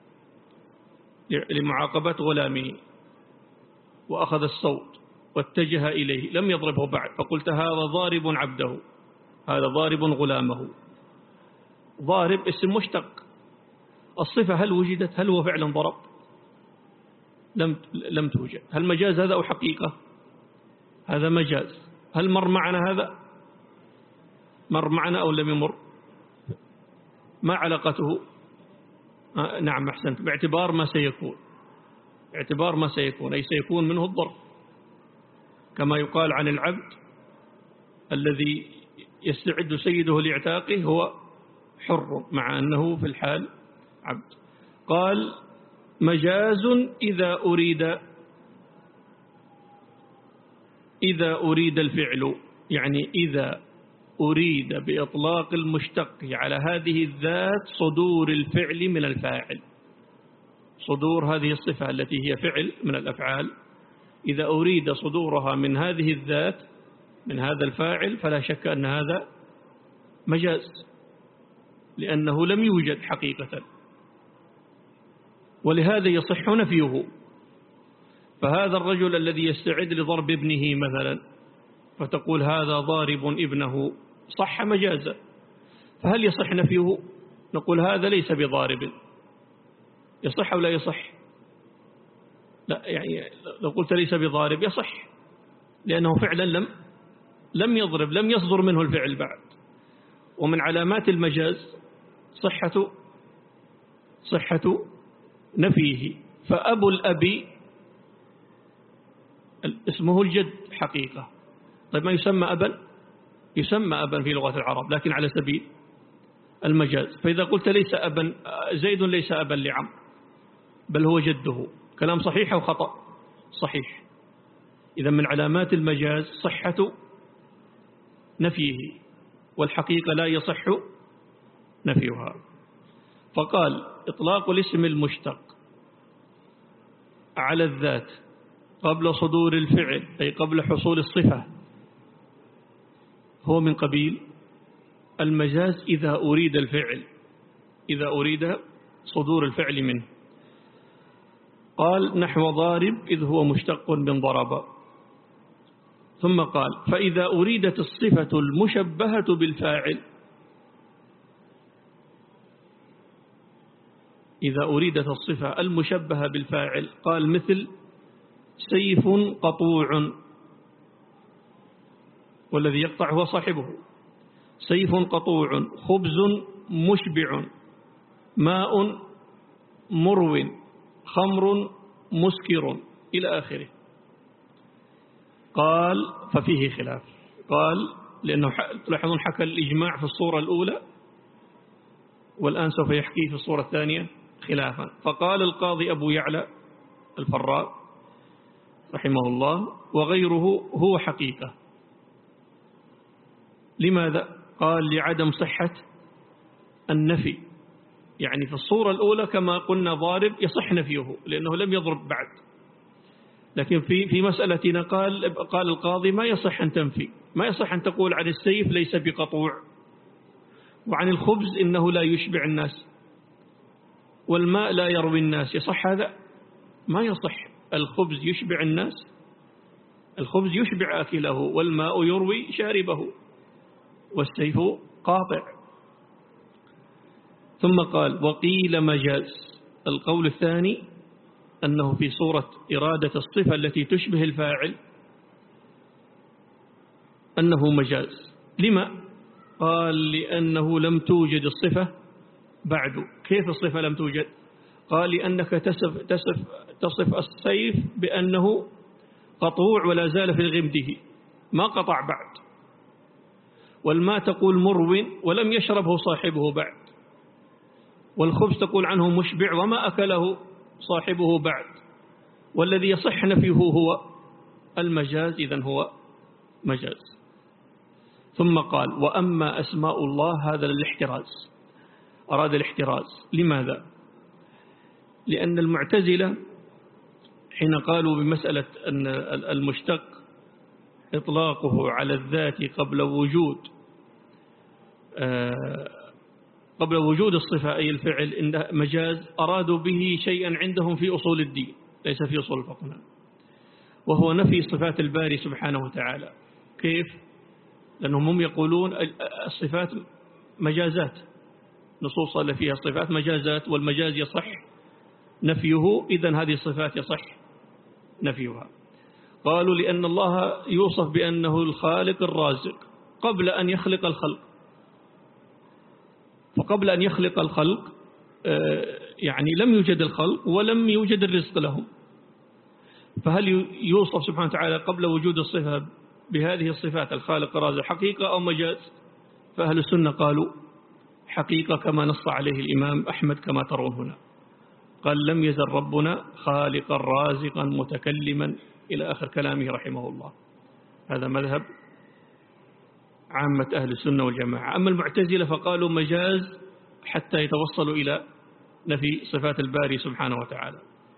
لمعاقبة غلامه، وأخذ الصوت واتجه إليه، لم يضربه بعد، فقلت هذا ضارب عبده، هذا ضارب غلامه. ضارب اسم مشتق، الصفة هل وجدت؟ هل هو فعلا ضرب؟ لم لم توجد. هل مجاز هذا أو حقيقة؟ هذا مجاز. هل مر معنا هذا؟ مر معنا أو لم يمر؟ ما علاقته؟ آه نعم أحسنت، باعتبار ما سيكون، باعتبار ما سيكون، أي سيكون منه الضرب، كما يقال عن العبد الذي يستعد سيده لاعتاقه هو حر مع أنه في الحال عبد. قال مجاز إذا أريد إذا أريد الفعل، يعني إذا أريد بإطلاق المشتق على هذه الذات صدور الفعل من الفاعل، صدور هذه الصفة التي هي فعل من الأفعال، إذا أريد صدورها من هذه الذات من هذا الفاعل فلا شك أن هذا مجاز، لأنه لم يوجد حقيقة، ولهذا يصح نفيه. فهذا الرجل الذي يستعد لضرب ابنه مثلا، فتقول هذا ضارب ابنه، صح مجازا، فهل يصح نفيه؟ نقول هذا ليس بضارب، يصح أو لا يصح؟ لا، يعني لو قلت ليس بضارب يصح، لأنه فعلا لم لم يضرب، لم يصدر منه الفعل بعد. ومن علامات المجاز صحة صحة نفيه. فأبو الأبي اسمه الجد حقيقة، طيب ما يسمى أبا؟ يسمى أبا في لغة العرب، لكن على سبيل المجاز. فإذا قلت ليس أبا، زيد ليس أبا لعم بل هو جده، كلام صحيح أو خطأ؟ صحيح. إذا من علامات المجاز صحة نفيه، والحقيقة لا يصح نفيها. فقال إطلاق الاسم المشتق على الذات قبل صدور الفعل، أي قبل حصول الصفة، هو من قبيل المجاز إذا أريد الفعل، إذا أريد صدور الفعل منه. قال نحو ضارب إذ هو مشتق من ضرب. ثم قال فإذا أريدت الصفة المشبهة بالفاعل، إذا أريدت الصفة المشبهة بالفاعل، قال مثل سيف قطوع، والذي يقطع هو صاحبه، سيف قطوع، خبز مشبع، ماء مرو، خمر مسكر، إلى آخره. قال ففيه خلاف. قال لأنه تلاحظون حكى الإجماع في الصورة الأولى والآن سوف يحكي في الصورة الثانية خلافا. فقال القاضي أبو يعلى الفراء رحمه الله وغيره هو حقيقة. لماذا؟ قال لعدم صحة النفي، يعني في الصورة الأولى كما قلنا ضارب يصح نفيه لأنه لم يضرب بعد، لكن في في مسألتنا قال قال القاضي ما يصح أن تنفي، ما يصح أن تقول عن السيف ليس بقطوع، وعن الخبز إنه لا يشبع الناس، والماء لا يروي الناس. يصح هذا؟ ما يصح. الخبز يشبع الناس، الخبز يشبع أكله، والماء يروي شاربه، والسيف قاطع. ثم قال وقيل مجاز. القول الثاني أنه في صورة إرادة الصفة التي تشبه الفاعل أنه مجاز. لما؟ قال لأنه لم توجد الصفة بعد. كيف الصفة لم توجد؟ قال لأنك تصف, تصف, تصف السيف بأنه قطوع ولا زال في غمده ما قطع بعد، والماء تقول مرو ولم يشربه صاحبه بعد، والخبز تقول عنه مشبع وما أكله صاحبه بعد، والذي يصح نفيه هو المجاز، إذن هو مجاز. ثم قال وأما أسماء الله هذا للاحتراز، أراد الاحتراز. لماذا؟ لأن المعتزلة حين قالوا بمسألة أن المشتق إطلاقه على الذات قبل وجود قبل وجود الصفة أي الفعل إنه مجاز، أرادوا به شيئا عندهم في أصول الدين ليس في أصول الفقه، وهو نفي صفات الباري سبحانه وتعالى. كيف؟ لأنهم هم يقولون الصفات مجازات، نصوص اللي فيها الصفات مجازات، والمجاز يصح نفيه، إذن هذه الصفات يصح نفيها. قالوا لأن الله يوصف بأنه الخالق الرازق قبل أن يخلق الخلق، فقبل أن يخلق الخلق يعني لم يوجد الخلق ولم يوجد الرزق لهم، فهل يوصف سبحانه وتعالى قبل وجود الصفة بهذه الصفات الخالق الرازق حقيقة أو مجاز؟ فأهل السنة قالوا حقيقة كما نص عليه الإمام أحمد كما ترون هنا، قال لم يزل ربنا خالقا رازقا متكلما إلى آخر كلامه رحمه الله. هذا مذهب عامة أهل السنة والجماعة. أما المعتزلة فقالوا مجاز حتى يتوصلوا إلى نفي صفات الباري سبحانه وتعالى.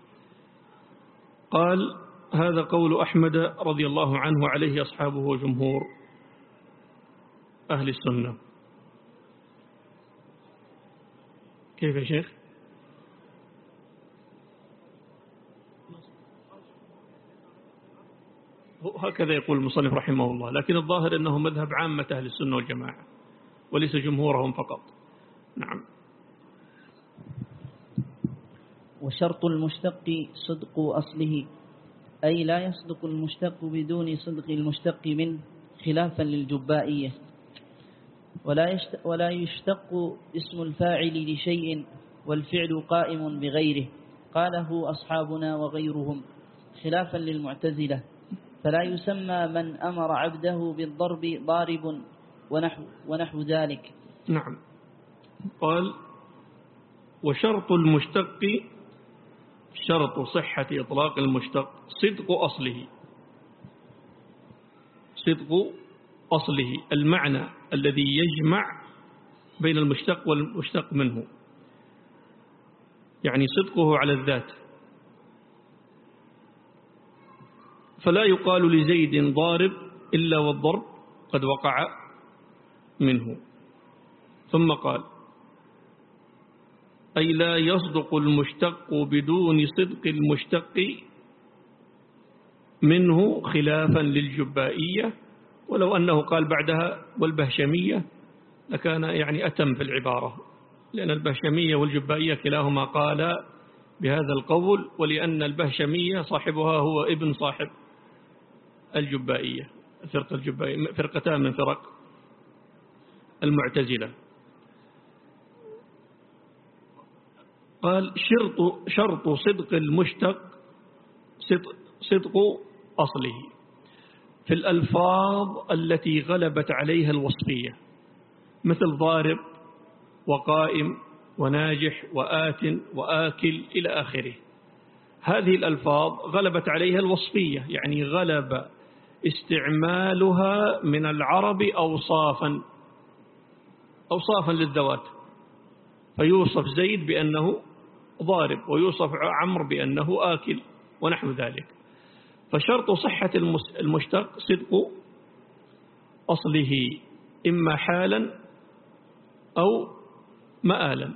قال هذا قول أحمد رضي الله عنه عليه أصحابه وجمهور أهل السنة. كيف يا شيخ؟ هكذا يقول المصنف رحمه الله، لكن الظاهر أنه مذهب عامة أهل السنة والجماعة وليس جمهورهم فقط. نعم. وشرط المشتق صدق أصله، أي لا يصدق المشتق بدون صدق المشتق منه، خلافا للجبائية. ولا ولا يشتق اسم الفاعل لشيء والفعل قائم بغيره، قاله أصحابنا وغيرهم، خلافا للمعتزلة. فلا يسمى من أمر عبده بالضرب ضارب ونحو, ونحو ذلك. نعم. قال وشرط المشتق، شرط صحة إطلاق المشتق صدق أصله، صدق أصله المعنى الذي يجمع بين المشتق والمشتق منه، يعني صدقه على الذات. فلا يقال لزيد ضارب إلا والضرب قد وقع منه. ثم قال أي لا يصدق المشتق بدون صدق المشتق منه، خلافا للجبائية. ولو أنه قال بعدها والبهشمية لكان يعني أتم في العبارة، لأن البهشمية والجبائية كلاهما قال بهذا القول، ولأن البهشمية صاحبها هو ابن صاحب الجبائية، فرقة الجبائية فرقتان من فرق المعتزلة. قال شرط شرط صدق المشتق صدق, صدق أصله. في الألفاظ التي غلبت عليها الوصفية، مثل ضارب وقائم وناجح وآت وآكل إلى آخره. هذه الألفاظ غلبت عليها الوصفية، يعني غلب استعمالها من العرب أوصافا أوصافا للذوات، فيوصف زيد بأنه ضارب، ويوصف عمرو بأنه آكل ونحو ذلك. فشرط صحة المشتق صدق أصله إما حالا أو مآلا.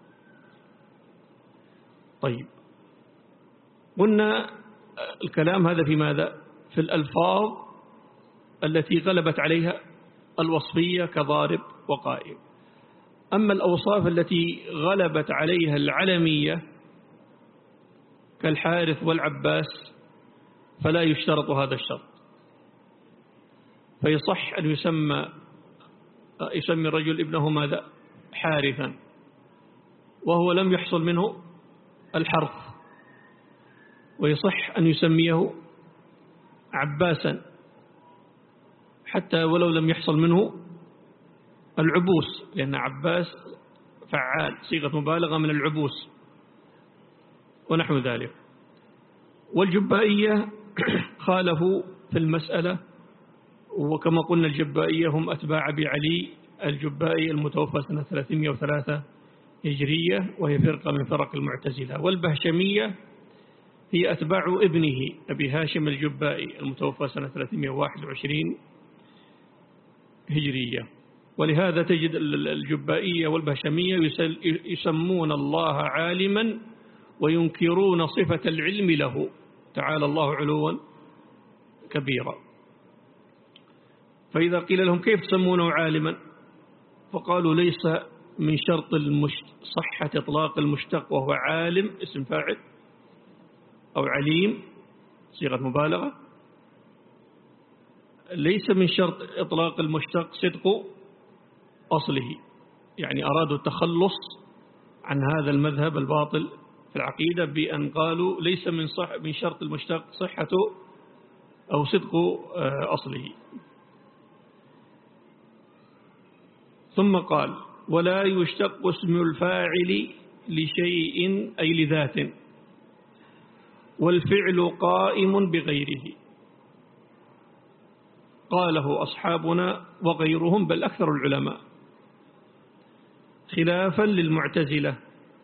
طيب، قلنا الكلام هذا في ماذا؟ في الألفاظ التي غلبت عليها الوصفية كضارب وقائم. أما الأوصاف التي غلبت عليها العلمية كالحارث والعباس فلا يشترط هذا الشرط، فيصح أن يسمى يسمي الرجل ابنه ماذا؟ حارثا، وهو لم يحصل منه الحرث، ويصح أن يسميه عباسا حتى ولو لم يحصل منه العبوس، لأن عباس فعال، صيغة مبالغة من العبوس ونحو ذلك. والجبائية خالفوا في المسألة، وكما قلنا الجبائية هم أتباع أبي علي الجبائي المتوفى سنة ثلاثمائة وثلاثة هجرية، وهي فرقة من فرق المعتزلة. والبهشمية هي أتباع ابنه أبي هاشم الجبائي المتوفى سنة ثلاثمائة وواحد وعشرين هجرية. ولهذا تجد الجبائية والبهشمية يسمون الله عالما وينكرون صفة العلم له تعالى الله علوا كبيرا. فإذا قيل لهم كيف تسمونه عالما؟ فقالوا ليس من شرط صحة إطلاق المشتق وهو عالم اسم فاعل أو عليم صيغة مبالغة، ليس من شرط إطلاق المشتق صدق أصله، يعني أرادوا التخلص عن هذا المذهب الباطل في العقيدة بأن قالوا ليس من, صح من شرط المشتق صحته أو صدق أصله. ثم قال ولا يشتق اسم الفاعل لشيء أي لذات، والفعل قائم بغيره. قاله أصحابنا وغيرهم بل أكثر العلماء، خلافا للمعتزلة.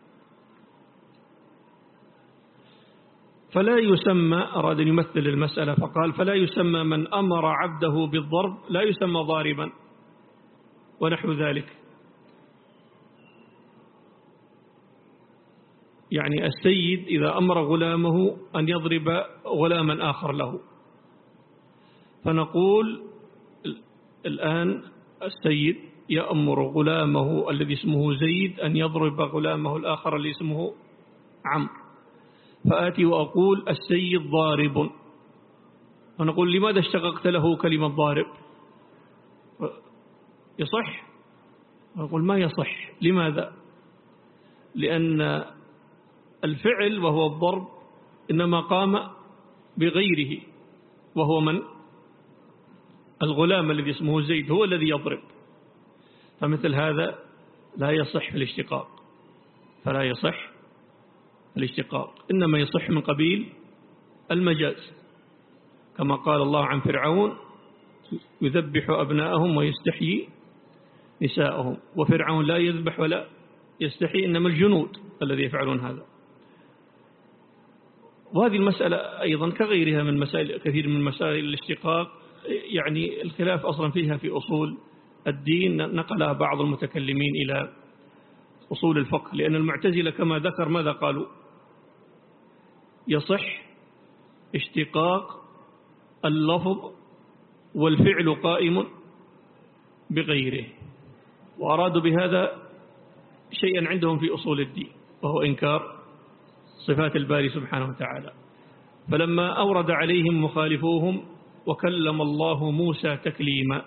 فلا يسمى، أراد أن يمثل المسألة فقال فلا يسمى من أمر عبده بالضرب لا يسمى ضاربا ونحو ذلك. يعني السيد إذا أمر غلامه أن يضرب غلاما آخر له، فنقول الآن السيد يأمر غلامه الذي اسمه زيد أن يضرب غلامه الآخر الذي اسمه عمرو، فآتي وأقول السيد ضارب، فنقول لماذا اشتققت له كلمة ضارب؟ يصح؟ نقول ما يصح. لماذا؟ لأن الفعل وهو الضرب إنما قام بغيره، وهو من؟ الغلام الذي اسمه زيد هو الذي يضرب، فمثل هذا لا يصح في الاشتقاق، فلا يصح الاشتقاق، إنما يصح من قبيل المجاز، كما قال الله عن فرعون يذبح أبناءهم ويستحيي نساءهم، وفرعون لا يذبح ولا يستحيي، إنما الجنود الذي يفعلون هذا. وهذه المسألة أيضا كغيرها من مسائل كثير من مسائل الاشتقاق، يعني الخلاف أصلا فيها في أصول الدين نقلها بعض المتكلمين إلى أصول الفقه، لأن المعتزلة كما ذكر ماذا قالوا؟ يصح اشتقاق اللفظ والفعل قائم بغيره، وأرادوا بهذا شيئا عندهم في أصول الدين وهو إنكار صفات الباري سبحانه وتعالى. فلما أورد عليهم مخالفوهم وكلم الله موسى تكليما،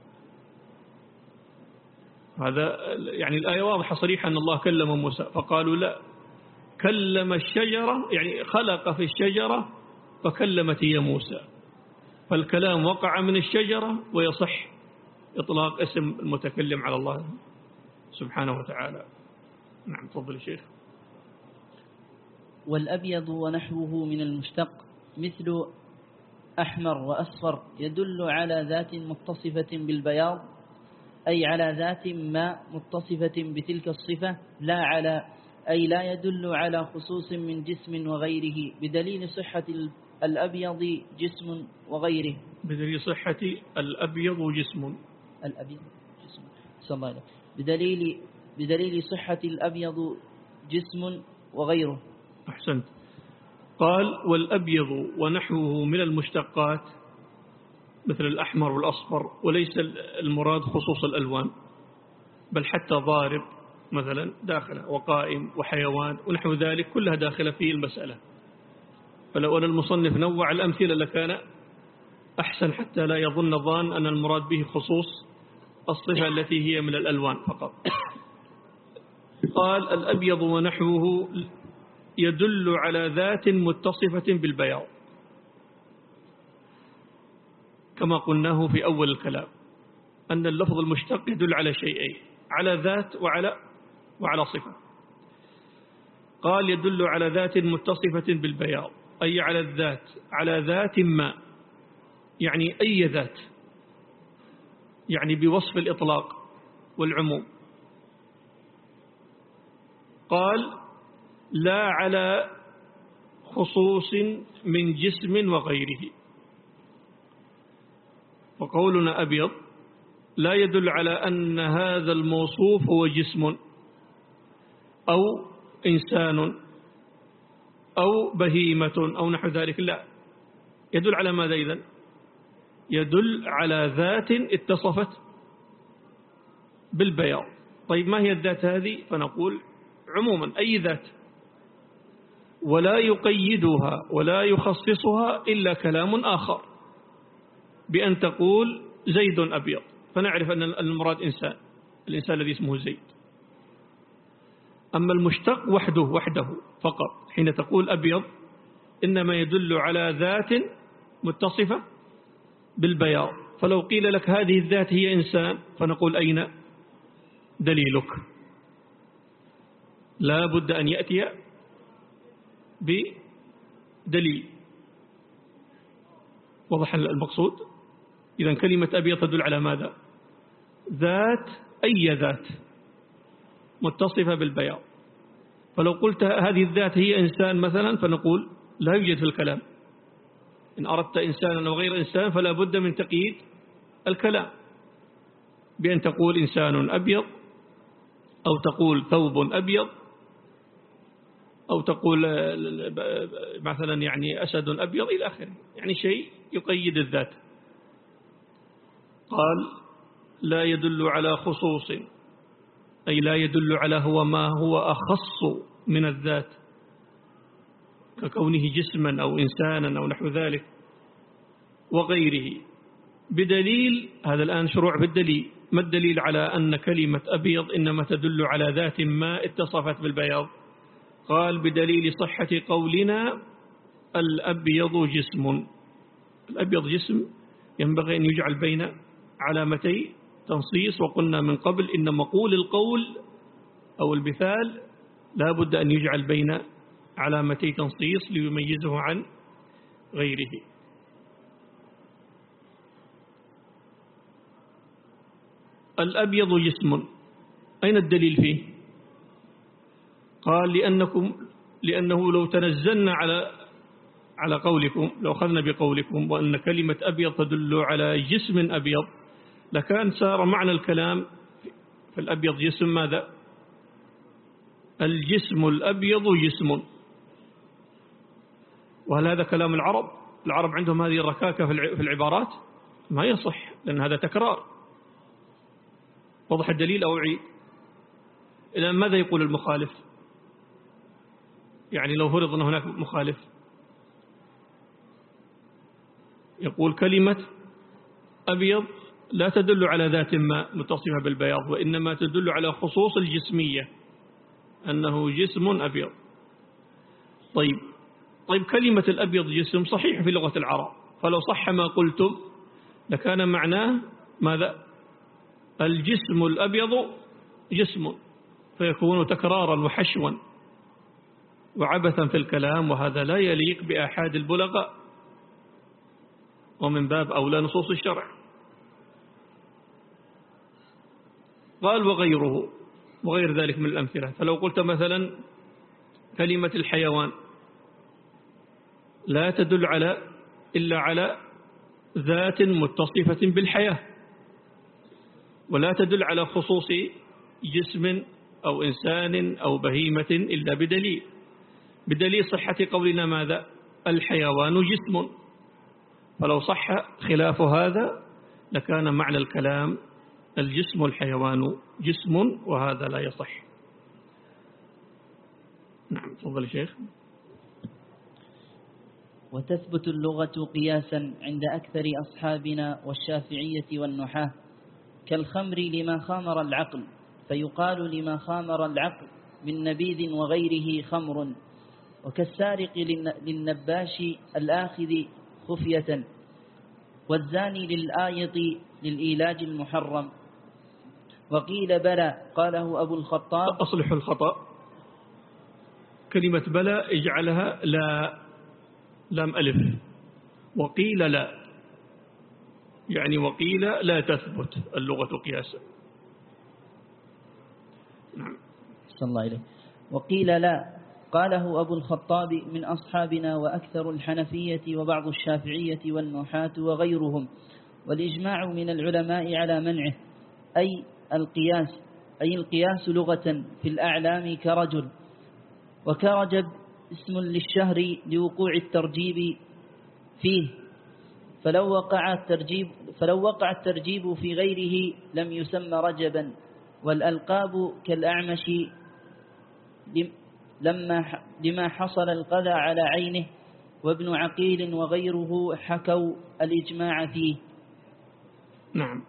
هذا يعني الآية واضحة صريحة أن الله كلم موسى، فقالوا لا، كلم الشجرة، يعني خلق في الشجرة فكلمت هي موسى، فالكلام وقع من الشجرة ويصح إطلاق اسم المتكلم على الله سبحانه وتعالى. نعم تفضل يا شيخ. والأبيض ونحوه من المشتق مثل أحمر وأصفر يدل على ذات متصفة بالبياض، أي على ذات ما متصفة بتلك الصفة، لا على أي لا يدل على خصوص من جسم وغيره، بدليل صحة الأبيض جسم وغيره. بدليل صحة الأبيض جسم الأبيض جسم صلى الله عليه. بدليل بدليل صحة الأبيض جسم وغيره. أحسنت. قال والأبيض ونحوه من المشتقات مثل الأحمر والأصفر، وليس المراد خصوص الألوان، بل حتى ضارب مثلا داخله، وقائم وحيوان ونحو ذلك كلها داخلة في المسألة. فلو أن المصنف نوع الأمثلة لكان أحسن، حتى لا يظن ظان أن المراد به خصوص الصفة التي هي من الألوان فقط. قال الأبيض ونحوه يدل على ذات متصفة بالبياض، كما قلناه في أول الكلام أن اللفظ المشتق يدل على شيئين، على ذات وعلى وعلى صفة. قال يدل على ذات متصفة بالبياض، أي على الذات، على ذات ما، يعني أي ذات، يعني بوصف الإطلاق والعموم. قال لا على خصوص من جسم وغيره. وقولنا أبيض لا يدل على أن هذا الموصوف هو جسم أو إنسان أو بهيمة أو نحو ذلك، لا، يدل على ماذا إذن؟ يدل على ذات اتصفت بالبياض. طيب ما هي الذات هذه؟ فنقول عموما أي ذات، ولا يقيدها ولا يخصصها إلا كلام آخر، بأن تقول زيد أبيض، فنعرف أن المراد إنسان، الإنسان الذي اسمه زيد. أما المشتق وحده وحده فقط حين تقول أبيض إنما يدل على ذات متصفة بالبياض. فلو قيل لك هذه الذات هي إنسان، فنقول أين دليلك؟ لا بد أن يأتي بدليل. وضح المقصود؟ إذن كلمة أبيض تدل على ماذا؟ ذات، أي ذات متصفة بالبياض. فلو قلت هذه الذات هي إنسان مثلا، فنقول لا يوجد في الكلام. إن أردت إنسانا أو غير إنسان فلا بد من تقييد الكلام بأن تقول إنسان أبيض، أو تقول ثوب أبيض، أو تقول مثلا يعني أسد أبيض إلى آخره، يعني شيء يقيد الذات. قال لا يدل على خصوص، أي لا يدل على هو ما هو أخص من الذات ككونه جسما أو إنسانا أو نحو ذلك وغيره، بدليل. هذا الآن شروع بالدليل. ما الدليل على أن كلمة أبيض إنما تدل على ذات ما اتصفت بالبياض؟ قال بدليل صحة قولنا الأبيض جسم. الأبيض جسم ينبغي أن يجعل بين علامتي تنصيص، وقلنا من قبل إن مقول القول أو المثال لا بد أن يجعل بين علامتي تنصيص ليميزه عن غيره. الأبيض جسم، أين الدليل فيه؟ قال لأنكم لأنه لو تنزلنا على على قولكم، لو أخذنا بقولكم وأن كلمة أبيض تدل على جسم أبيض، لكان صار معنى الكلام في الأبيض جسم ماذا؟ الجسم الأبيض جسم. وهل هذا كلام العرب؟ العرب عندهم هذه الركاكة في العبارات؟ ما يصح، لأن هذا تكرار. وضح الدليل أو عيد؟ إذا ماذا يقول المخالف؟ يعني لو فرض أن هناك مخالف يقول كلمة أبيض لا تدل على ذات ما متصفة بالبياض، وإنما تدل على خصوص الجسمية، أنه جسم أبيض. طيب طيب كلمة الأبيض جسم صحيح في لغة العرب، فلو صح ما قلتم لكان معناه ماذا؟ الجسم الأبيض جسم، فيكون تكرارا وحشوا وعبثا في الكلام، وهذا لا يليق بأحد البلغاء، ومن باب أولى نصوص الشرع. قال وغيره، وغير ذلك من الأمثلة. فلو قلت مثلا كلمة الحيوان لا تدل على إلا على ذات متصفة بالحياة، ولا تدل على خصوص جسم أو إنسان أو بهيمة إلا بدليل بدليل صحة قولنا ماذا؟ الحيوان جسم. فلو صح خلاف هذا لكان معنى الكلام الجسم الحيوان جسم، وهذا لا يصح. نعم تفضل شيخ. وتثبت اللغة قياسا عند أكثر أصحابنا والشافعية والنحاة، كالخمر لما خامر العقل، فيقال لما خامر العقل من نبيذ وغيره خمر، وكالسارق للنباش الآخذ خفية، والزاني للآيط للإيلاج المحرم. وقيل بلى، قاله أبو الخطاب. أصلح الخطأ، كلمة بلى اجعلها لا لام ألف، وقيل لا، يعني وقيل لا تثبت اللغة قياسا. نعم صلى الله عليه. وقيل لا، قاله أبو الخطاب من أصحابنا وأكثر الحنفية وبعض الشافعية والنحاة وغيرهم، والإجماع من العلماء على منعه، أي القياس أي القياس لغة في الأعلام كرجل، وكرجب اسم للشهر لوقوع الترجيب فيه، فلو وقع الترجيب فلو وقع الترجيب في غيره لم يسمى رجبا. والألقاب كالأعمش لما لما حصل القذى على عينه، وابن عقيل وغيره حكوا الإجماع فيه. نعم.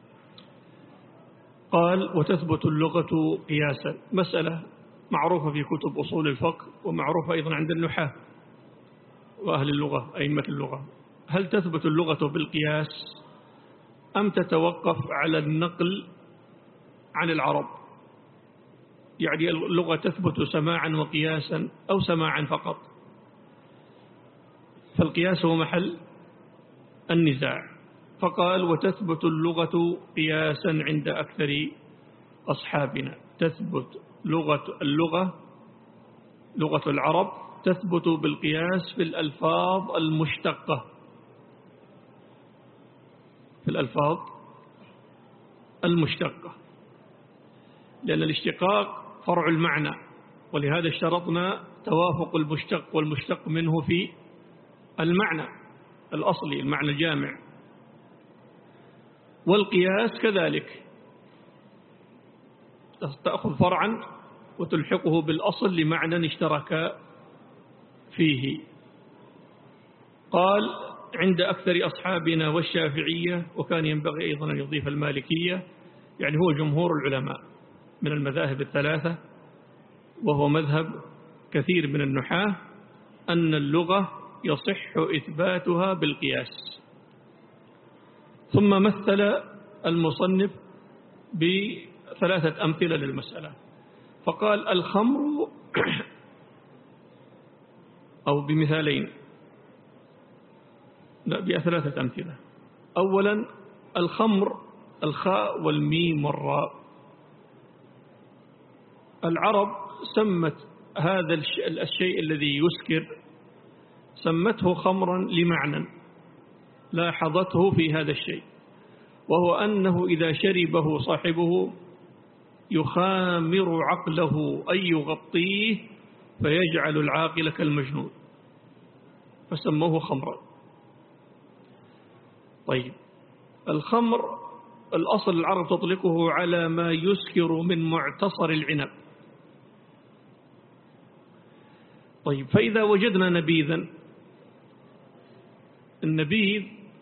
قال وتثبت اللغة قياسا، مسألة معروفة في كتب أصول الفقه، ومعروفة أيضا عند النحاة وأهل اللغة أئمة اللغة. هل تثبت اللغة بالقياس أم تتوقف على النقل عن العرب؟ يعني اللغة تثبت سماعا وقياسا أو سماعا فقط؟ فالقياس هو محل النزاع. فقال وتثبت اللغة قياسا عند أكثر أصحابنا. تثبت لغة اللغة لغة العرب تثبت بالقياس في الألفاظ المشتقة في الألفاظ المشتقة لأن الاشتقاق فرع المعنى، ولهذا اشترطنا توافق المشتق والمشتق منه في المعنى الأصلي، المعنى الجامع. والقياس كذلك تأخذ فرعا وتلحقه بالأصل لمعنى اشترك فيه. قال عند أكثر أصحابنا والشافعية، وكان ينبغي أيضا أن يضيف المالكية، يعني هو جمهور العلماء من المذاهب الثلاثة، وهو مذهب كثير من النحاة، أن اللغة يصح إثباتها بالقياس. ثم مثل المصنف بثلاثة أمثلة للمسألة، فقال الخمر أو بمثالين، لا بثلاثة أمثلة. أولا الخمر، الخاء والميم والراء. العرب سمت هذا الشيء الذي يسكر سمته خمرا لمعنى لاحظته في هذا الشيء، وهو أنه إذا شربه صاحبه يخامر عقله أي يغطيه فيجعل العاقل كالمجنون، فسموه خمرا. طيب الخمر الأصل العرب تطلقه على ما يسكر من معتصر العنب. طيب فإذا وجدنا نبيذا، النبيذ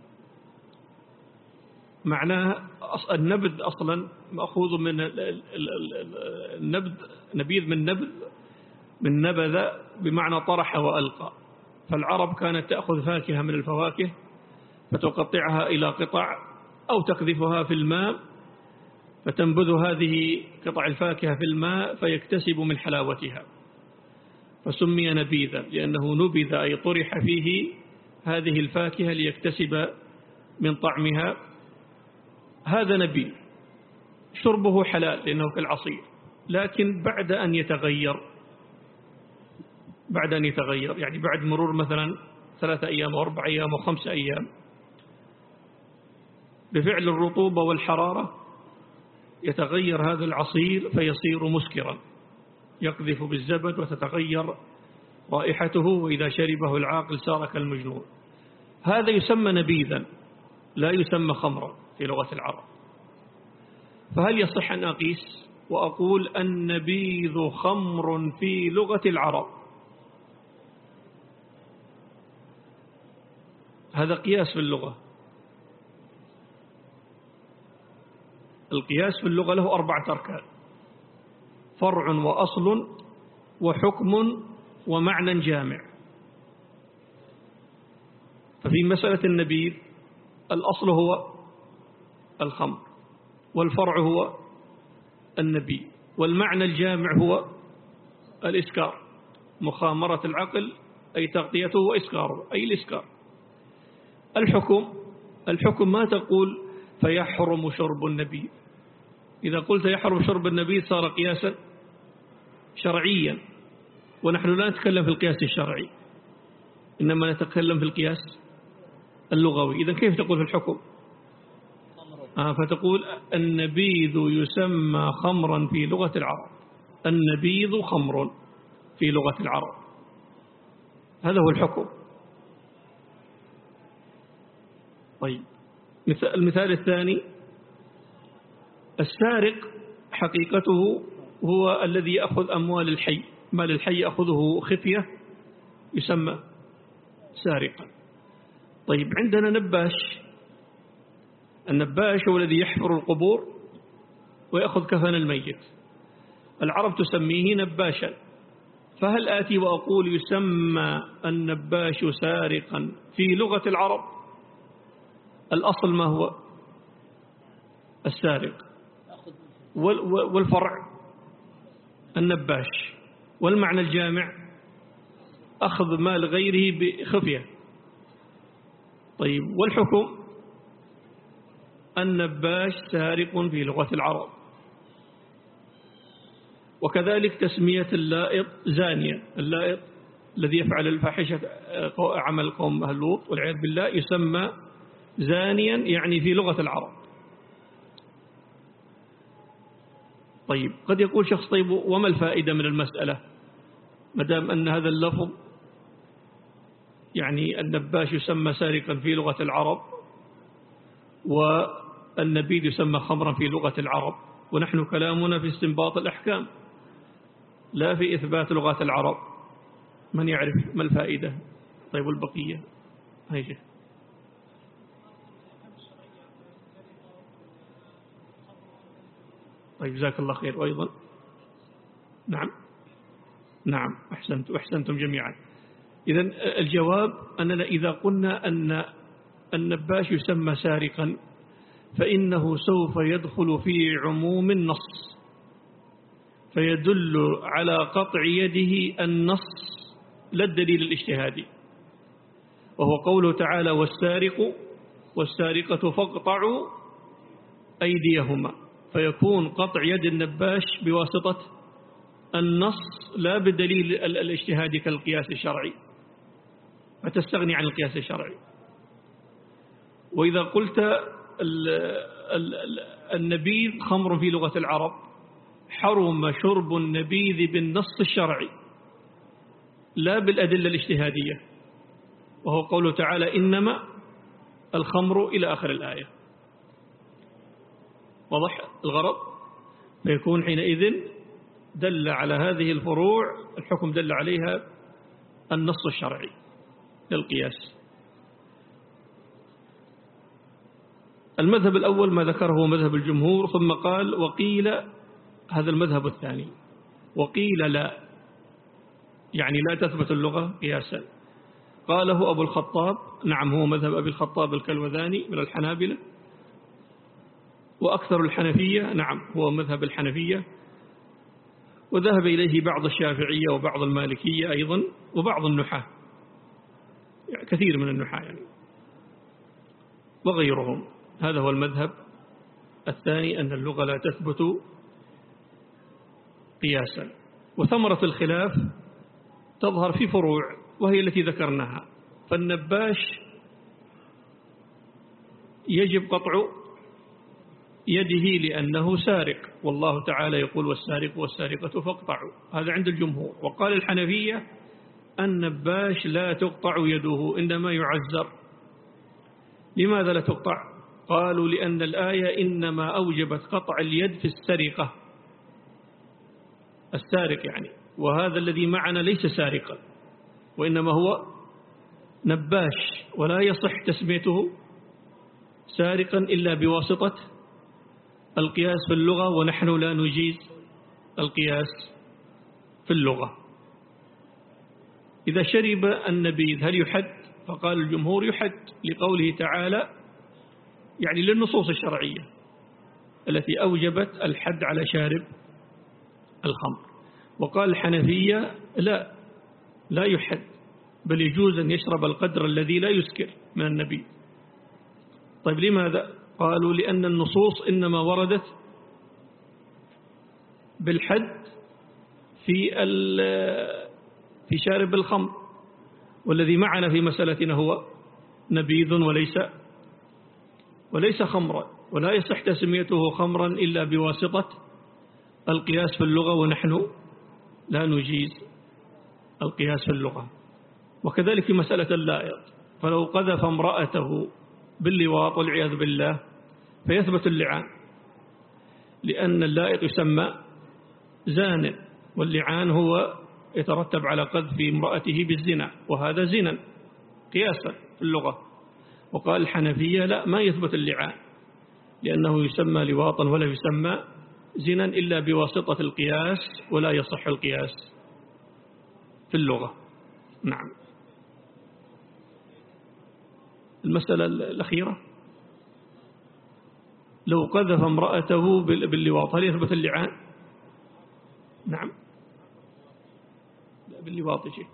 معناه النبذ أصلا مأخوذ من النبذ، نبيذ من نبذ من نبذ بمعنى طرح وألقى. فالعرب كانت تأخذ فاكهة من الفواكه فتقطعها إلى قطع أو تقذفها في الماء فتنبذ هذه قطع الفاكهة في الماء فيكتسب من حلاوتها، فسمي نبيذا لأنه نبذ أي طرح فيه هذه الفاكهة ليكتسب من طعمها. هذا نبيذ شربه حلال لأنه كالعصير، لكن بعد أن يتغير بعد أن يتغير يعني بعد مرور مثلا ثلاثة أيام وأربع أيام وخمس أيام بفعل الرطوبة والحرارة يتغير هذا العصير فيصير مسكرا، يقذف بالزبد وتتغير رائحته، وإذا شربه العاقل صار كالمجنون. هذا يسمى نبيذا لا يسمى خمرا في لغة العرب. فهل يصح أن أقيس وأقول النبيذ خمر في لغة العرب؟ هذا قياس في اللغة. القياس في اللغة له أربعة أركان: فرع وأصل وحكم ومعنى جامع. ففي مسألة النبيذ الأصل هو الخمر، والفرع هو النبيذ، والمعنى الجامع هو الإسكار، مخامرة العقل أي تغطيته وإسكاره أي الإسكار. الحكم الحكم ما تقول فيحرم شرب النبيذ. إذا قلت يحرم شرب النبيذ صار قياسا شرعيا، ونحن لا نتكلم في القياس الشرعي إنما نتكلم في القياس اللغوي. إذا كيف تقول في الحكم؟ آه فتقول النبيذ يسمى خمرا في لغة العرب، النبيذ خمر في لغة العرب، هذا هو الحكم. طيب المثال الثاني: السارق حقيقته هو الذي يأخذ أموال الحي، مال الحي يأخذه خفية يسمى سارقا. طيب عندنا نباش، النباش هو الذي يحفر القبور ويأخذ كفن الميت، العرب تسميه نباشا. فهل آتي وأقول يسمى النباش سارقا في لغة العرب؟ الأصل ما هو؟ السارق، والفرع النباش، والمعنى الجامع أخذ مال غيره بخفية. طيب والحكم النباش سارق في لغة العرب. وكذلك تسمية اللائط زانيا، اللائط الذي يفعل الفاحشة عمل قوم أهل لوط والعياذ بالله يسمى زانيا يعني في لغة العرب. طيب قد يقول شخص: طيب وما الفائدة من المسألة ما دام أن هذا اللفظ يعني النباش يسمى سارقا في لغة العرب والنبيذ يسمى خمرا في لغة العرب، ونحن كلامنا في استنباط الأحكام لا في إثبات لغات العرب، من يعرف ما الفائدة؟ طيب والبقية هيجي. طيب جزاك الله خير. وأيضا نعم نعم أحسنت أحسنتم جميعا. إذن الجواب أننا إذا قلنا أن النباش يسمى سارقا فإنه سوف يدخل في عموم النص، فيدل على قطع يده النص لا الدليل الاجتهادي، وهو قوله تعالى: والسارق والسارقة فاقطعوا أيديهما، فيكون قطع يد النباش بواسطة النص لا بدليل الاجتهادي كالقياس الشرعي، فتستغني عن القياس الشرعي. وإذا قلت النبيذ خمر في لغة العرب حرم شرب النبيذ بالنص الشرعي لا بالأدلة الاجتهادية، وهو قوله تعالى: إنما الخمر إلى آخر الآية. واضح الغرض؟ فيكون حينئذ دل على هذه الفروع الحكم دل عليها النص الشرعي للقياس. المذهب الأول ما ذكره مذهب الجمهور، ثم قال: وقيل، هذا المذهب الثاني، وقيل لا، يعني لا تثبت اللغة قياسا، قاله أبو الخطاب، نعم هو مذهب أبي الخطاب الكلوذاني من الحنابلة، وأكثر الحنفية نعم هو مذهب الحنفية، وذهب إليه بعض الشافعية وبعض المالكية أيضا وبعض النحاة، يعني كثير من النحاة يعني وغيرهم. هذا هو المذهب الثاني، أن اللغة لا تثبت قياسا. وثمرة الخلاف تظهر في فروع وهي التي ذكرناها. فالنباش يجب قطع يده لأنه سارق، والله تعالى يقول والسارق والسارقة فاقطعوا، هذا عند الجمهور. وقال الحنفية النباش لا تقطع يده إنما يعزر. لماذا لا تقطع؟ قالوا لأن الآية إنما أوجبت قطع اليد في السرقة، السارق يعني، وهذا الذي معنا ليس سارقا وإنما هو نباش، ولا يصح تسميته سارقا إلا بواسطة القياس في اللغة، ونحن لا نجيز القياس في اللغة. إذا شرب النبيذ هل يحد؟ فقال الجمهور يحد لقوله تعالى، يعني للنصوص الشرعية التي أوجبت الحد على شارب الخمر. وقال الحنفية لا لا يحد، بل يجوز أن يشرب القدر الذي لا يسكر من النبيذ. طيب لماذا؟ قالوا لأن النصوص إنما وردت بالحد في في شارب الخمر، والذي معنا في مسألتنا هو نبيذ وليس وليس خمرا، ولا يصح تسميته خمرا إلا بواسطة القياس في اللغة، ونحن لا نجيز القياس في اللغة. وكذلك في مسألة اللائط، فلو قذف امرأته باللواط والعياذ بالله فيثبت اللعان، لأن اللائط يسمى زان، واللعان هو يترتب على قذف امرأته بالزنا، وهذا زنا قياسا في اللغة. وقال الحنفية لا، ما يثبت اللعان لأنه يسمى لواطا ولا يسمى زنا إلا بواسطة القياس، ولا يصح القياس في اللغة. نعم. المسألة الأخيرة، لو قذف امرأته باللواط هل يثبت اللعان؟ نعم، لا باللواط شيء.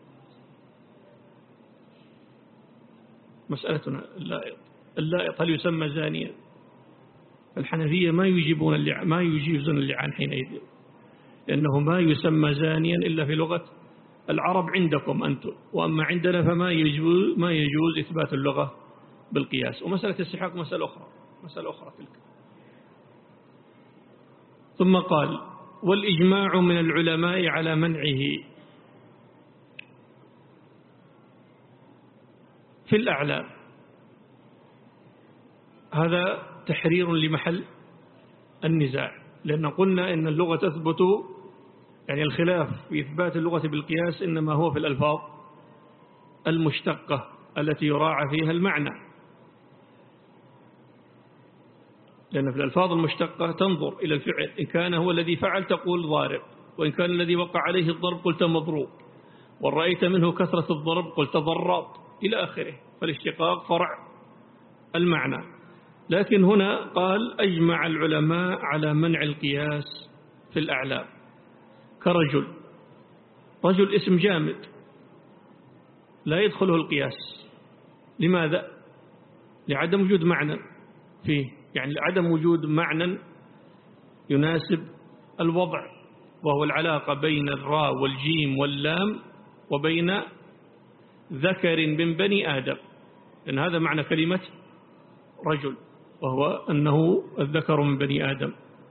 مسألتنا اللائط، اللائط هل يسمى زانيا؟ الحنفية ما يجيبون اللعان، ما يجيزون اللعان حينئذ، لأنه ما يسمى زانيا إلا في لغة العرب عندكم أنتم، وأما عندنا فما يجوز ما يجوز إثبات اللغة بالقياس. ومسألة السحاق مسألة أخرى مسألة أخرى تلك. ثم قال والإجماع من العلماء على منعه في الأعلام. هذا تحرير لمحل النزاع، لأن قلنا إن اللغة تثبت، يعني الخلاف في إثبات اللغة بالقياس إنما هو في الألفاظ المشتقة التي يراعى فيها المعنى، لأن في الألفاظ المشتقة تنظر إلى الفعل، إن كان هو الذي فعل تقول ضارب، وإن كان الذي وقع عليه الضرب قلت مضروب، وإن رأيت منه كثرة الضرب قلت ضراب إلى آخره. فالاشتقاق فرع المعنى. لكن هنا قال أجمع العلماء على منع القياس في الأعلام. كرجل، رجل اسم جامد لا يدخله القياس. لماذا؟ لعدم وجود معنى فيه، يعني لعدم وجود معنى يناسب الوضع، وهو العلاقة بين الراء والجيم واللام وبين ذكر من بني آدم، لأن هذا معنى كلمة رجل، وهو أنه الذكر من بني آدم.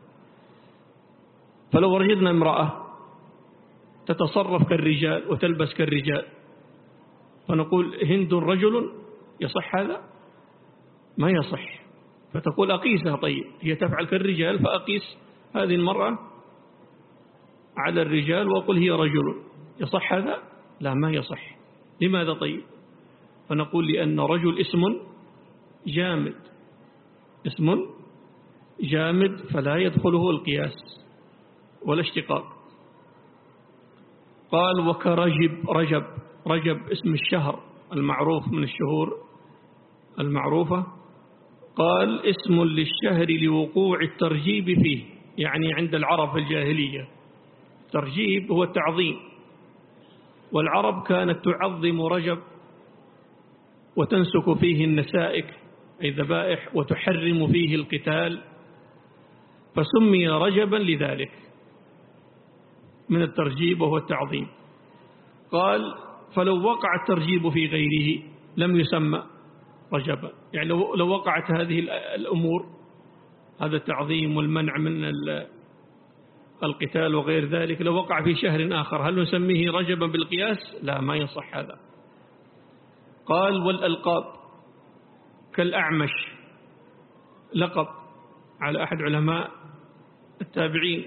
فلو وجدنا امرأة تتصرف كالرجال وتلبس كالرجال فنقول هند رجل، يصح هذا؟ ما يصح. فتقول أقيسها، طيب هي تفعل كالرجال فأقيس هذه المرأة على الرجال وأقول هي رجل، يصح هذا؟ لا، ما يصح. لماذا طيب؟ فنقول لأن رجل اسم جامد، اسم جامد فلا يدخله القياس ولا اشتقاق. قال وكرجب، رجب رجب اسم الشهر المعروف من الشهور المعروفة، قال اسم للشهر لوقوع الترجيب فيه، يعني عند العرب في الجاهلية الترجيب هو التعظيم، والعرب كانت تعظم رجب وتنسك فيه النسائك أي ذبائح وتحرم فيه القتال، فسمي رجبا لذلك من الترجيب وهو التعظيم. قال فلو وقع الترجيب في غيره لم يسمى رجبا، يعني لو لو وقعت هذه الأمور، هذا التعظيم والمنع من القتال وغير ذلك، لو وقع في شهر آخر هل نسميه رجبا بالقياس؟ لا، ما يصح هذا. قال والألقاب كالأعمش لقب على أحد علماء التابعين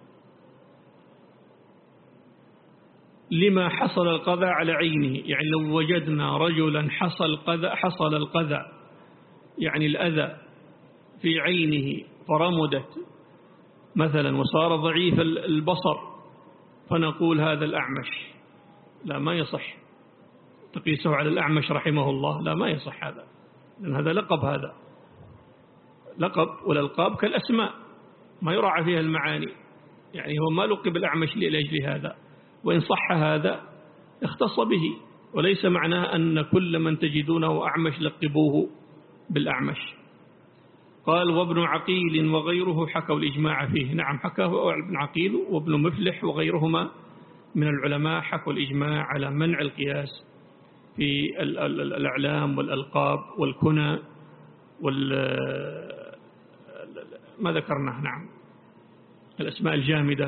لما حصل القذى على عينه، يعني لو وجدنا رجلا حصل قذى حصل القذى يعني الأذى في عينه فرمدت مثلا وصار ضعيف البصر فنقول هذا الأعمش، لا ما يصح تقيسه على الأعمش رحمه الله، لا ما يصح هذا، لأن هذا لقب، هذا لقب، والألقاب كالأسماء ما يراعى فيها المعاني، يعني هو ما لقب الأعمش لأجل هذا، وإن صح هذا اختص به، وليس معناه أن كل من تجدونه أعمش لقبوه بالأعمش. قال وابن عقيل وغيره حكوا الإجماع فيه، نعم حكاه ابن عقيل وابن مفلح وغيرهما من العلماء حكوا الإجماع على منع القياس في الأعلام والألقاب والكنى وال ما ذكرناه، نعم الأسماء الجامدة.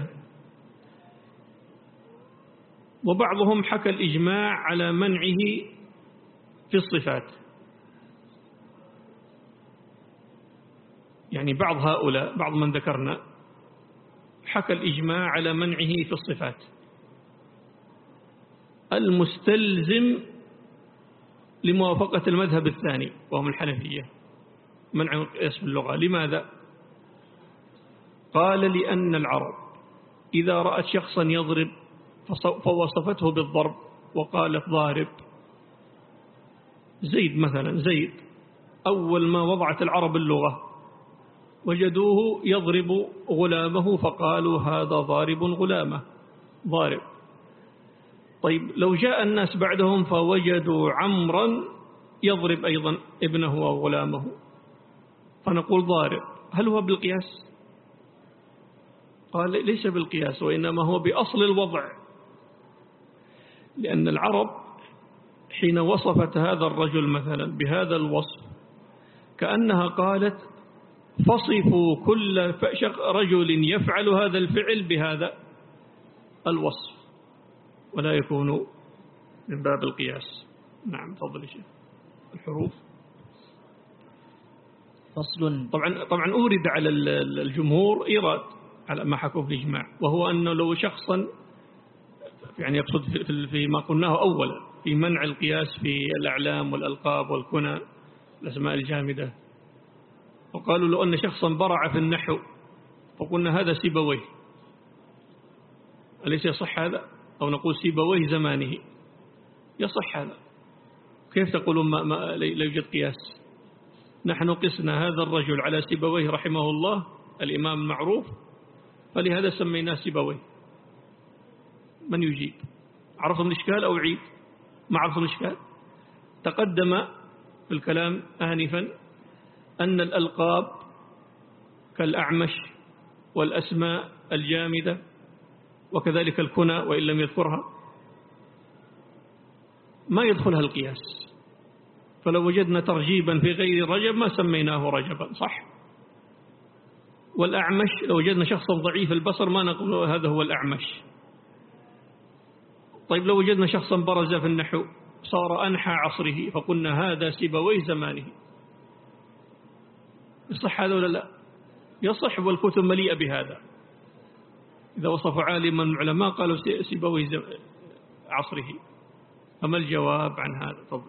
وبعضهم حكى الإجماع على منعه في الصفات، يعني بعض هؤلاء بعض من ذكرنا حكى الإجماع على منعه في الصفات المستلزم لموافقة المذهب الثاني وهم الحنفية، منع القياس في اللغة. لماذا؟ قال لأن العرب إذا رأت شخصا يضرب فوصفته بالضرب وقالت ضارب، زيد مثلا، زيد أول ما وضعت العرب اللغة وجدوه يضرب غلامه فقالوا هذا ضارب غلامه، ضارب. طيب لو جاء الناس بعدهم فوجدوا عمرا يضرب أيضا ابنه أو غلامه فنقول ضارب، هل هو بالقياس؟ قال ليس بالقياس، وإنما هو بأصل الوضع، لأن العرب حين وصفت هذا الرجل مثلا بهذا الوصف كأنها قالت فصفوا كل رجل يفعل هذا الفعل بهذا الوصف، ولا يكون من باب القياس. نعم تفضل يا شيخ. الحروف فصل. طبعا طبعا أورد على الجمهور إيراد على ما حكوا في الإجماع، وهو أنه لو شخصا، يعني يقصد فيما قلناه أولا في منع القياس في الأعلام والألقاب والكنى الأسماء الجامدة، وقالوا لو أن شخصا برع في النحو فقلنا هذا سيبويه، أليس يصح هذا؟ أو نقول سيبويه زمانه، يصح هذا. كيف تقولون ما ما لا يوجد قياس؟ نحن قسنا هذا الرجل على سيبويه رحمه الله الإمام المعروف، فلهذا سميناه سيبويه. من يجيب؟ عرفتم الإشكال أو عيد؟ ما عرفتم الإشكال؟ تقدم في الكلام آنفا أن الألقاب كالأعمش والأسماء الجامدة وكذلك الكنى وإن لم يذكرها ما يدخلها القياس، فلو وجدنا ترجيبا في غير رجب ما سميناه رجبا، صح؟ والأعمش لو وجدنا شخصا ضعيف البصر ما نقول هذا هو الأعمش. طيب لو وجدنا شخصا برز في النحو صار أنحى عصره فقلنا هذا سيبويه زمانه، يصح هذا ولا لا؟ يصح، والكتب مليئة بهذا. إذا وصف عالما من العلماء قالوا سيبويه عصره. أما الجواب عن هذا؟ تفضل.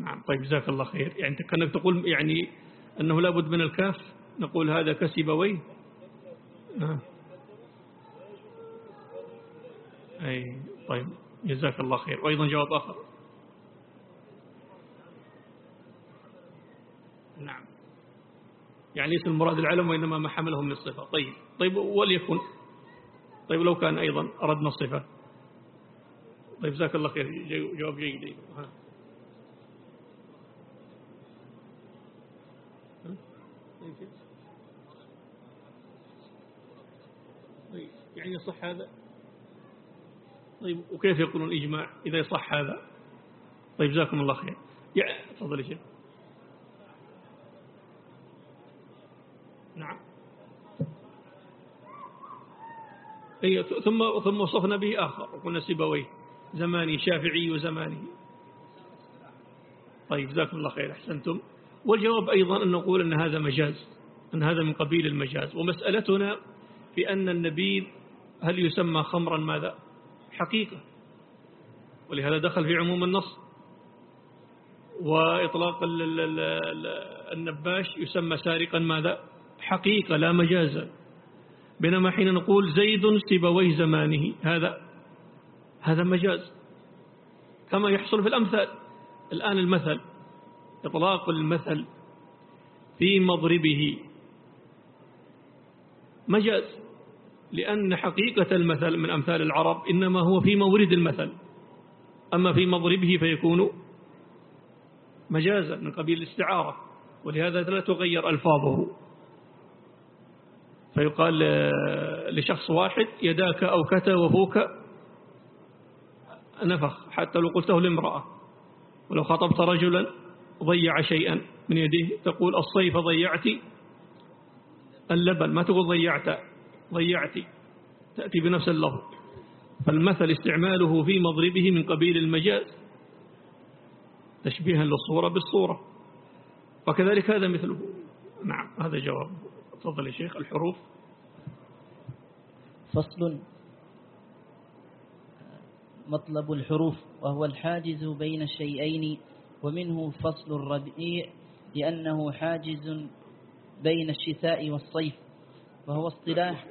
نعم. طيب جزاك الله خير. يعني كأنك تقول يعني أنه لابد من الكاف، نقول هذا كسيبويه. آه. أي طيب جزاك الله خير. وأيضا جواب آخر. نعم، يعني ليس المراد العلم وإنما ما حمله من الصفة. طيب طيب وليكن، طيب لو كان أيضا أردنا الصفة. طيب جزاك الله خير، جواب جيد. ها. طيب يعني يصح هذا؟ طيب وكيف يكون الإجماع إذا يصح هذا؟ طيب جزاكم الله خير. يعني تفضل يا شيخ. نعم. ثم ثم وصفنا به آخر وقلنا سيبويه زماني شافعي وزماني. طيب جزاكم الله خير، أحسنتم. والجواب أيضا أن نقول أن هذا مجاز، أن هذا من قبيل المجاز. ومسألتنا في أن النبيذ هل يسمى خمرا ماذا؟ حقيقة، ولهذا دخل في عموم النص. وإطلاق النباش يسمى سارقا ماذا؟ حقيقة لا مجازا. بينما حين نقول زيد سيبويه زمانه هذا هذا مجاز، كما يحصل في الأمثال. الآن المثل، إطلاق المثل في مضربه مجاز، لأن حقيقة المثل من أمثال العرب إنما هو في مورد المثل، أما في مضربه فيكون مجازا من قبيل الاستعارة، ولهذا لا تغير ألفاظه. فيقال لشخص واحد يداك أو كتا وفوك نفخ، حتى لو قلته لامرأة. ولو خطبت رجلا ضيع شيئا من يديه تقول الصيف ضيعت اللبن، ما تقول ضيعت ضيعت، تأتي بنفس اللفظ. فالمثل استعماله في مضربه من قبيل المجاز تشبيها للصورة بالصورة، وكذلك هذا مثله. نعم هذا جواب. تفضل يا شيخ. الحروف. فصل. مطلب الحروف وهو الحاجز بين الشيئين، ومنه فصل الربيع لأنه حاجز بين الشتاء والصيف، وهو اصطلاح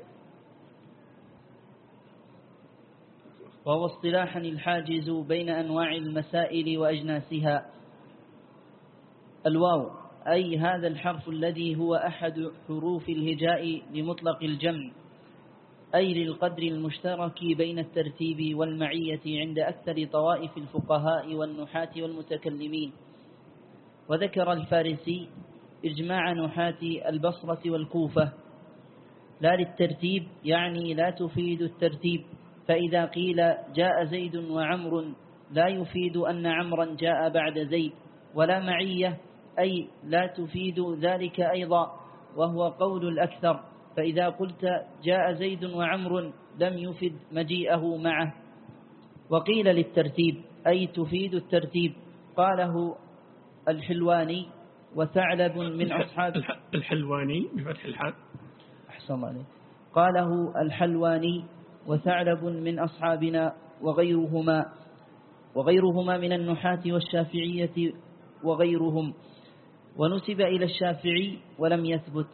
وهو اصطلاحا الحاجز بين أنواع المسائل وأجناسها. الواو أي هذا الحرف الذي هو أحد حروف الهجاء لمطلق الجمع، أي للقدر المشترك بين الترتيب والمعية عند أكثر طوائف الفقهاء والنحاة والمتكلمين. وذكر الفارسي إجماع نحاة البصرة والكوفة لا للترتيب، يعني لا تفيد الترتيب. فإذا قيل جاء زيد وعمر لا يفيد أن عمرا جاء بعد زيد، ولا معية أي لا تفيد ذلك أيضا، وهو قول الأكثر. فإذا قلت جاء زيد وعمر لم يفد مجيئه معه. وقيل للترتيب أي تفيد الترتيب، قاله الحلواني وثعلب من أصحاب الحلواني بفتح الحاء. أحسن عليك. قاله الحلواني وثعلب من أصحابنا وغيرهما وغيرهما من النحاة والشافعية وغيرهم، ونسب إلى الشافعي ولم يثبت.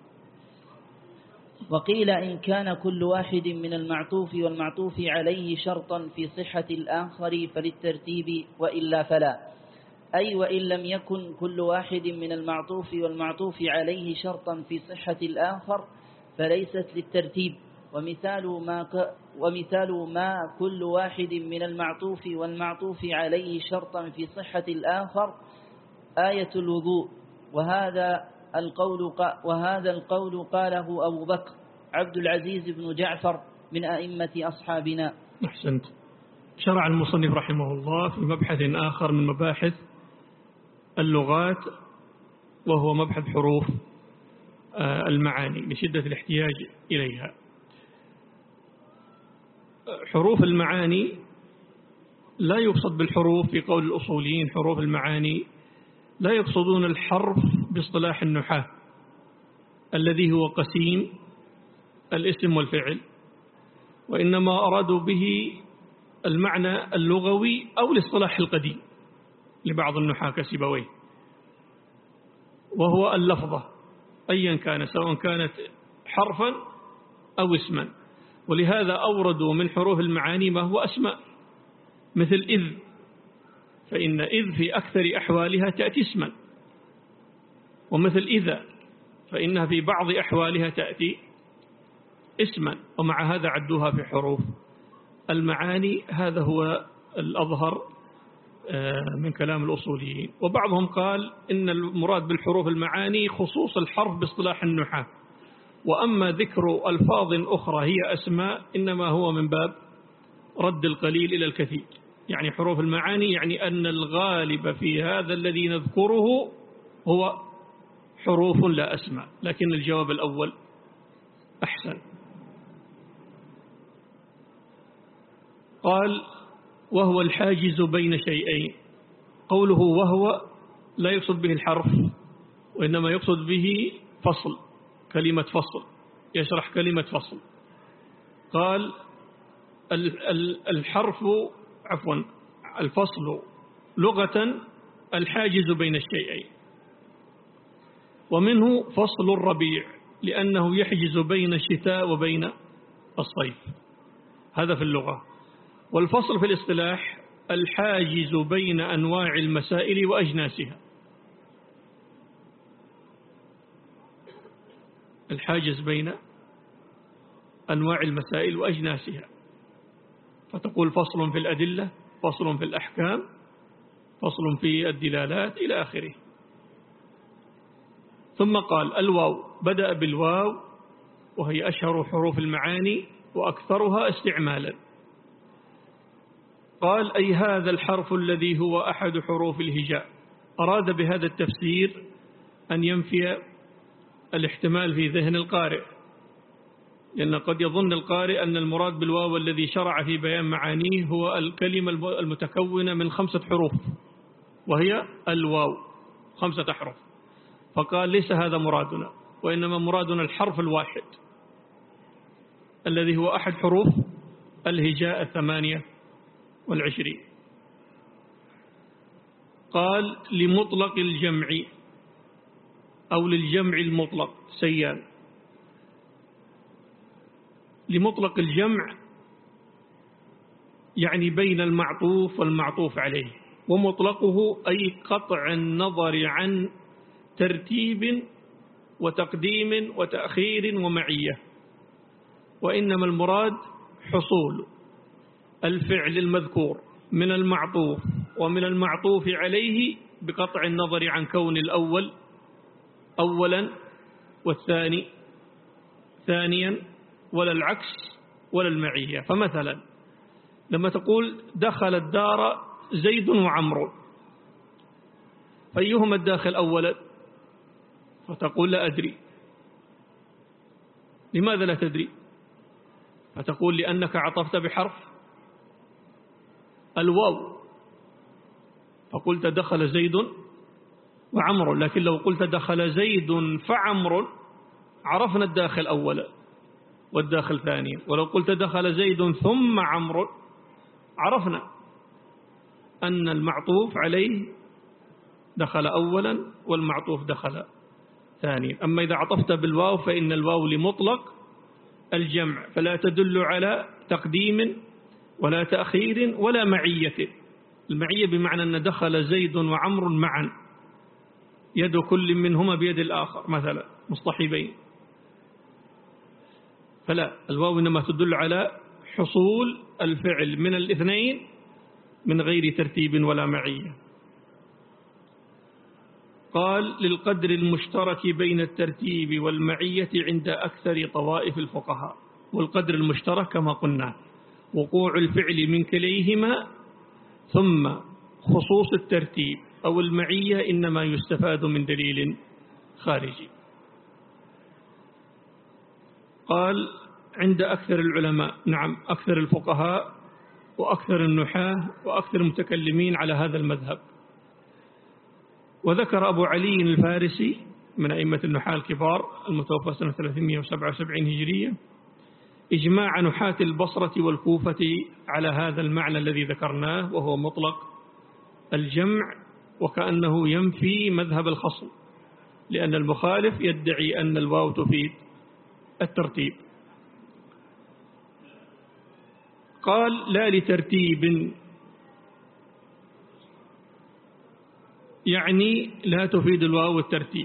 وقيل إن كان كل واحد من المعطوف والمعطوف عليه شرطا في صحة الآخر فللترتيب، وإلا فلا. أي وإن لم يكن كل واحد من المعطوف والمعطوف عليه شرطا في صحة الآخر فليست للترتيب. ومثال ما, ومثال ما كل واحد من المعطوف والمعطوف عليه شرطا في صحة الآخر آية الوضوء. وهذا القول وهذا القول قاله أبو بكر عبد العزيز بن جعفر من أئمة أصحابنا. أحسنت. شرع المصنف رحمه الله في مبحث آخر من مباحث اللغات، وهو مبحث حروف المعاني لشدة الاحتياج إليها. حروف المعاني لا يقصد بالحروف في قول الأصوليين حروف المعاني، لا يقصدون الحرف باصطلاح النحاة الذي هو قسيم الاسم والفعل، وإنما أرادوا به المعنى اللغوي أو الاصطلاح القديم. لبعض النحاة كسيبويه، وهو اللفظة أيا كان، سواء كانت حرفا أو اسما. ولهذا أوردوا من حروف المعاني ما هو أسماء، مثل إذ، فإن إذ في أكثر أحوالها تأتي اسما، ومثل إذا فإنها في بعض أحوالها تأتي اسما، ومع هذا عدوها في حروف المعاني. هذا هو الأظهر من كلام الأصوليين. وبعضهم قال إن المراد بالحروف المعاني خصوص الحرف باصطلاح النحاة، وأما ذكر ألفاظ أخرى هي أسماء إنما هو من باب رد القليل إلى الكثير. يعني حروف المعاني يعني أن الغالب في هذا الذي نذكره هو حروف لا أسماء، لكن الجواب الأول أحسن. قال وهو الحاجز بين شيئين. قوله وهو لا يقصد به الحرف، وإنما يقصد به فصل، كلمة فصل، يشرح كلمة فصل. قال الحرف عفوا الفصل لغة الحاجز بين الشيئين، ومنه فصل الربيع لأنه يحجز بين الشتاء وبين الصيف، هذا في اللغة. والفصل في الاصطلاح الحاجز بين أنواع المسائل وأجناسها، الحاجز بين أنواع المسائل وأجناسها، فتقول فصل في الأدلة، فصل في الأحكام، فصل في الدلالات إلى آخره. ثم قال الواو، بدأ بالواو وهي أشهر حروف المعاني وأكثرها استعمالا. قال أي هذا الحرف الذي هو أحد حروف الهجاء. أراد بهذا التفسير أن ينفي الاحتمال في ذهن القارئ، لأن قد يظن القارئ أن المراد بالواو الذي شرع في بيان معانيه هو الكلمة المتكونة من خمسة حروف، وهي الواو خمسة أحرف، فقال ليس هذا مرادنا، وإنما مرادنا الحرف الواحد الذي هو أحد حروف الهجاء الثمانية والعشرين. قال لمطلق الجمع أو للجمع المطلق سيان. لمطلق الجمع يعني بين المعطوف والمعطوف عليه، ومطلقه أي قطع النظر عن ترتيب وتقديم وتأخير ومعية، وإنما المراد حصول الفعل المذكور من المعطوف ومن المعطوف عليه بقطع النظر عن كون الأول أولا والثاني ثانيا، ولا العكس ولا المعية. فمثلا لما تقول دخل الدار زيد وعمر، فأيهما الداخل أولا؟ فتقول لا أدري. لماذا لا تدري؟ فتقول لأنك عطفت بحرف الواو، فقلت دخل زيد وعمر، لكن لو قلت دخل زيد فعمر عرفنا الداخل أولا والداخل ثانيا، ولو قلت دخل زيد ثم عمر عرفنا أن المعطوف عليه دخل أولا والمعطوف دخل ثانيا. أما إذا عطفت بالواو فإن الواو لمطلق الجمع، فلا تدل على تقديم ولا تأخير ولا معية. المعية بمعنى أن دخل زيد وعمر معا، يد كل منهما بيد الآخر مثلا مصطحبين، فلا، الواو إنما تدل على حصول الفعل من الاثنين من غير ترتيب ولا معية. قال للقدر المشترك بين الترتيب والمعية عند أكثر طوائف الفقهاء. والقدر المشترك كما قلنا وقوع الفعل من كليهما، ثم خصوص الترتيب أو المعية إنما يستفاد من دليل خارجي. قال عند أكثر العلماء، نعم أكثر الفقهاء وأكثر النحاة وأكثر المتكلمين على هذا المذهب. وذكر أبو علي الفارسي من أئمة النحاة الكبار المتوفى سنة ثلاثمائة وسبعة وسبعين هجرية إجماع نحاة البصرة والكوفة على هذا المعنى الذي ذكرناه، وهو مطلق الجمع وكأنه ينفي مذهب الخصم، لأن المخالف يدعي أن الواو تفيد الترتيب. قال لا لترتيب، يعني لا تفيد الواو الترتيب،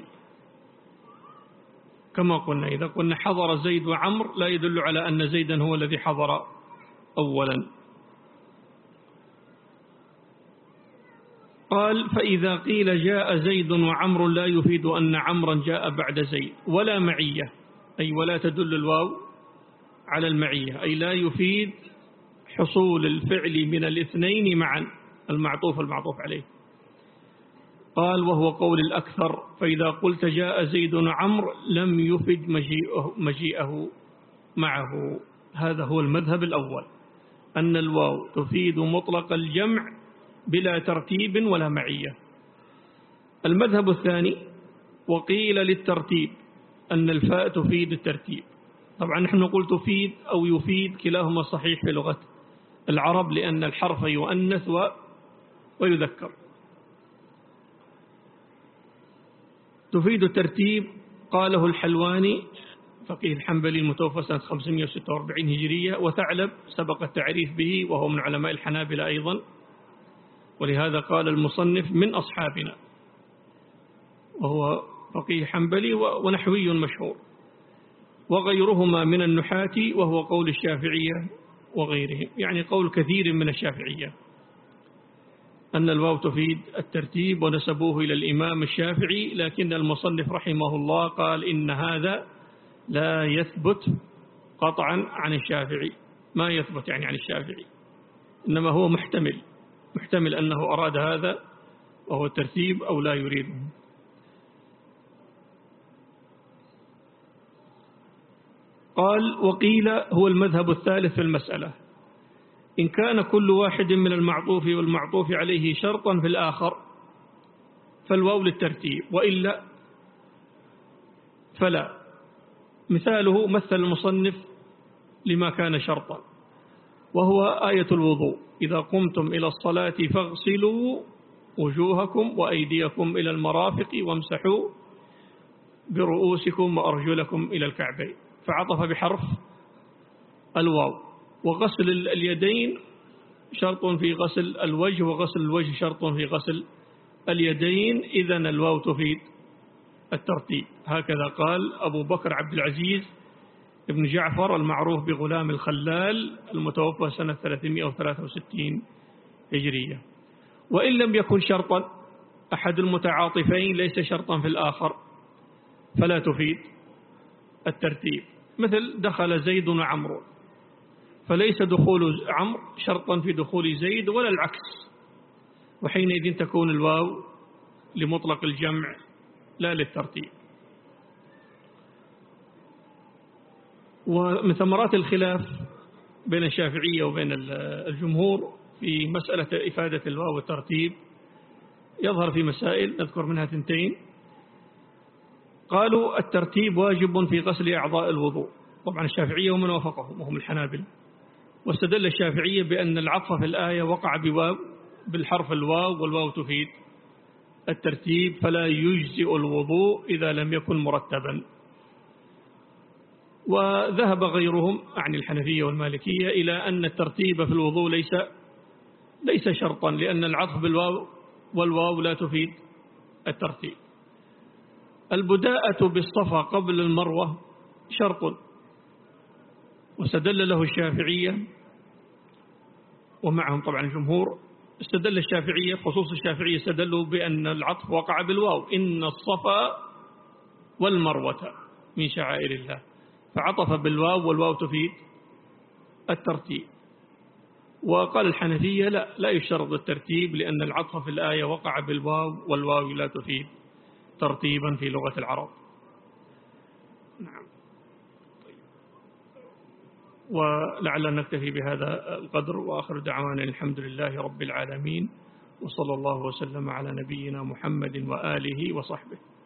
كما قلنا إذا قلنا حضر زيد وعمر لا يدل على أن زيدا هو الذي حضر أولا. قال فإذا قيل جاء زيد وعمر لا يفيد أن عمرا جاء بعد زيد، ولا معية، أي ولا تدل الواو على المعية، أي لا يفيد حصول الفعل من الاثنين معا، المعطوف المعطوف عليه. قال وهو قول الأكثر، فإذا قلت جاء زيد وعمر لم يفد مجيئه, مجيئه معه. هذا هو المذهب الأول، أن الواو تفيد مطلق الجمع بلا ترتيب ولا معية. المذهب الثاني وقيل للترتيب، أن الفاء تفيد الترتيب. طبعا نحن نقول تفيد أو يفيد، كلاهما صحيح في لغة العرب، لأن الحرف يؤنث ويذكر. تفيد الترتيب قاله الحلواني فقيه الحنبلي المتوفى سنة خمسمائة وستة وأربعين هجرية، وثعلب سبق التعريف به وهو من علماء الحنابلة أيضا، ولهذا قال المصنف من أصحابنا، وهو فقيه حنبلي ونحوي مشهور، وغيرهما من النحاة، وهو قول الشافعية وغيرهم، يعني قول كثير من الشافعية أن الواو تفيد الترتيب، ونسبوه إلى الإمام الشافعي، لكن المصنف رحمه الله قال إن هذا لا يثبت قطعا عن الشافعي، ما يثبت يعني عن الشافعي، إنما هو محتمل محتمل أنه أراد هذا وهو الترتيب أو لا يريده. قال وقيل هو المذهب الثالث في المسألة، إن كان كل واحد من المعطوف والمعطوف عليه شرطا في الآخر فالواو للترتيب، وإلا فلا. مثاله مثل المصنف لما كان شرطا، وهو آية الوضوء، إذا قمتم إلى الصلاة فاغسلوا وجوهكم وأيديكم إلى المرافق وامسحوا برؤوسكم وأرجلكم إلى الكعبين، فعطف بحرف الواو. وغسل اليدين شرط في غسل الوجه، وغسل الوجه شرط في غسل اليدين، إذن الواو تفيد الترتيب. هكذا قال أبو بكر عبد العزيز ابن جعفر المعروف بغلام الخلال المتوفى سنة ثلاثمائة وثلاثة وستين هجرية. وإن لم يكن شرطا، أحد المتعاطفين ليس شرطا في الآخر، فلا تفيد الترتيب، مثل دخل زيد وعمر، فليس دخول عمرو شرطا في دخول زيد ولا العكس، وحينئذ تكون الواو لمطلق الجمع لا للترتيب. ومن ثمرات الخلاف بين الشافعية وبين الجمهور في مسألة إفادة الواو والترتيب يظهر في مسائل نذكر منها ثنتين. قالوا الترتيب واجب في غسل أعضاء الوضوء، طبعا الشافعية ومن وافقهم وهم الحنابلة، واستدل الشافعية بأن العطف في الآية وقع بواو بالحرف الواو، والواو تفيد الترتيب، فلا يجزئ الوضوء إذا لم يكن مرتبا. وذهب غيرهم عن الحنفية والمالكية إلى أن الترتيب في الوضوء ليس ليس شرطا، لأن العطف بالواو والواو لا تفيد الترتيب. البداءة بالصفا قبل المروة شرط، واستدل له الشافعية ومعهم طبعا الجمهور. استدل الشافعية خصوص الشافعية استدلوا بأن العطف وقع بالواو، إن الصفا والمروة من شعائر الله، فعطف بالواو والواو تفيد الترتيب. وقال الحنفية لا لا يشترط الترتيب، لأن العطف في الآية وقع بالواو والواو لا تفيد ترتيبا في لغة العرب. نعم. ولعل نكتفي بهذا القدر، وآخر دعوانا الحمد لله رب العالمين، وصلى الله وسلم على نبينا محمد وآله وصحبه.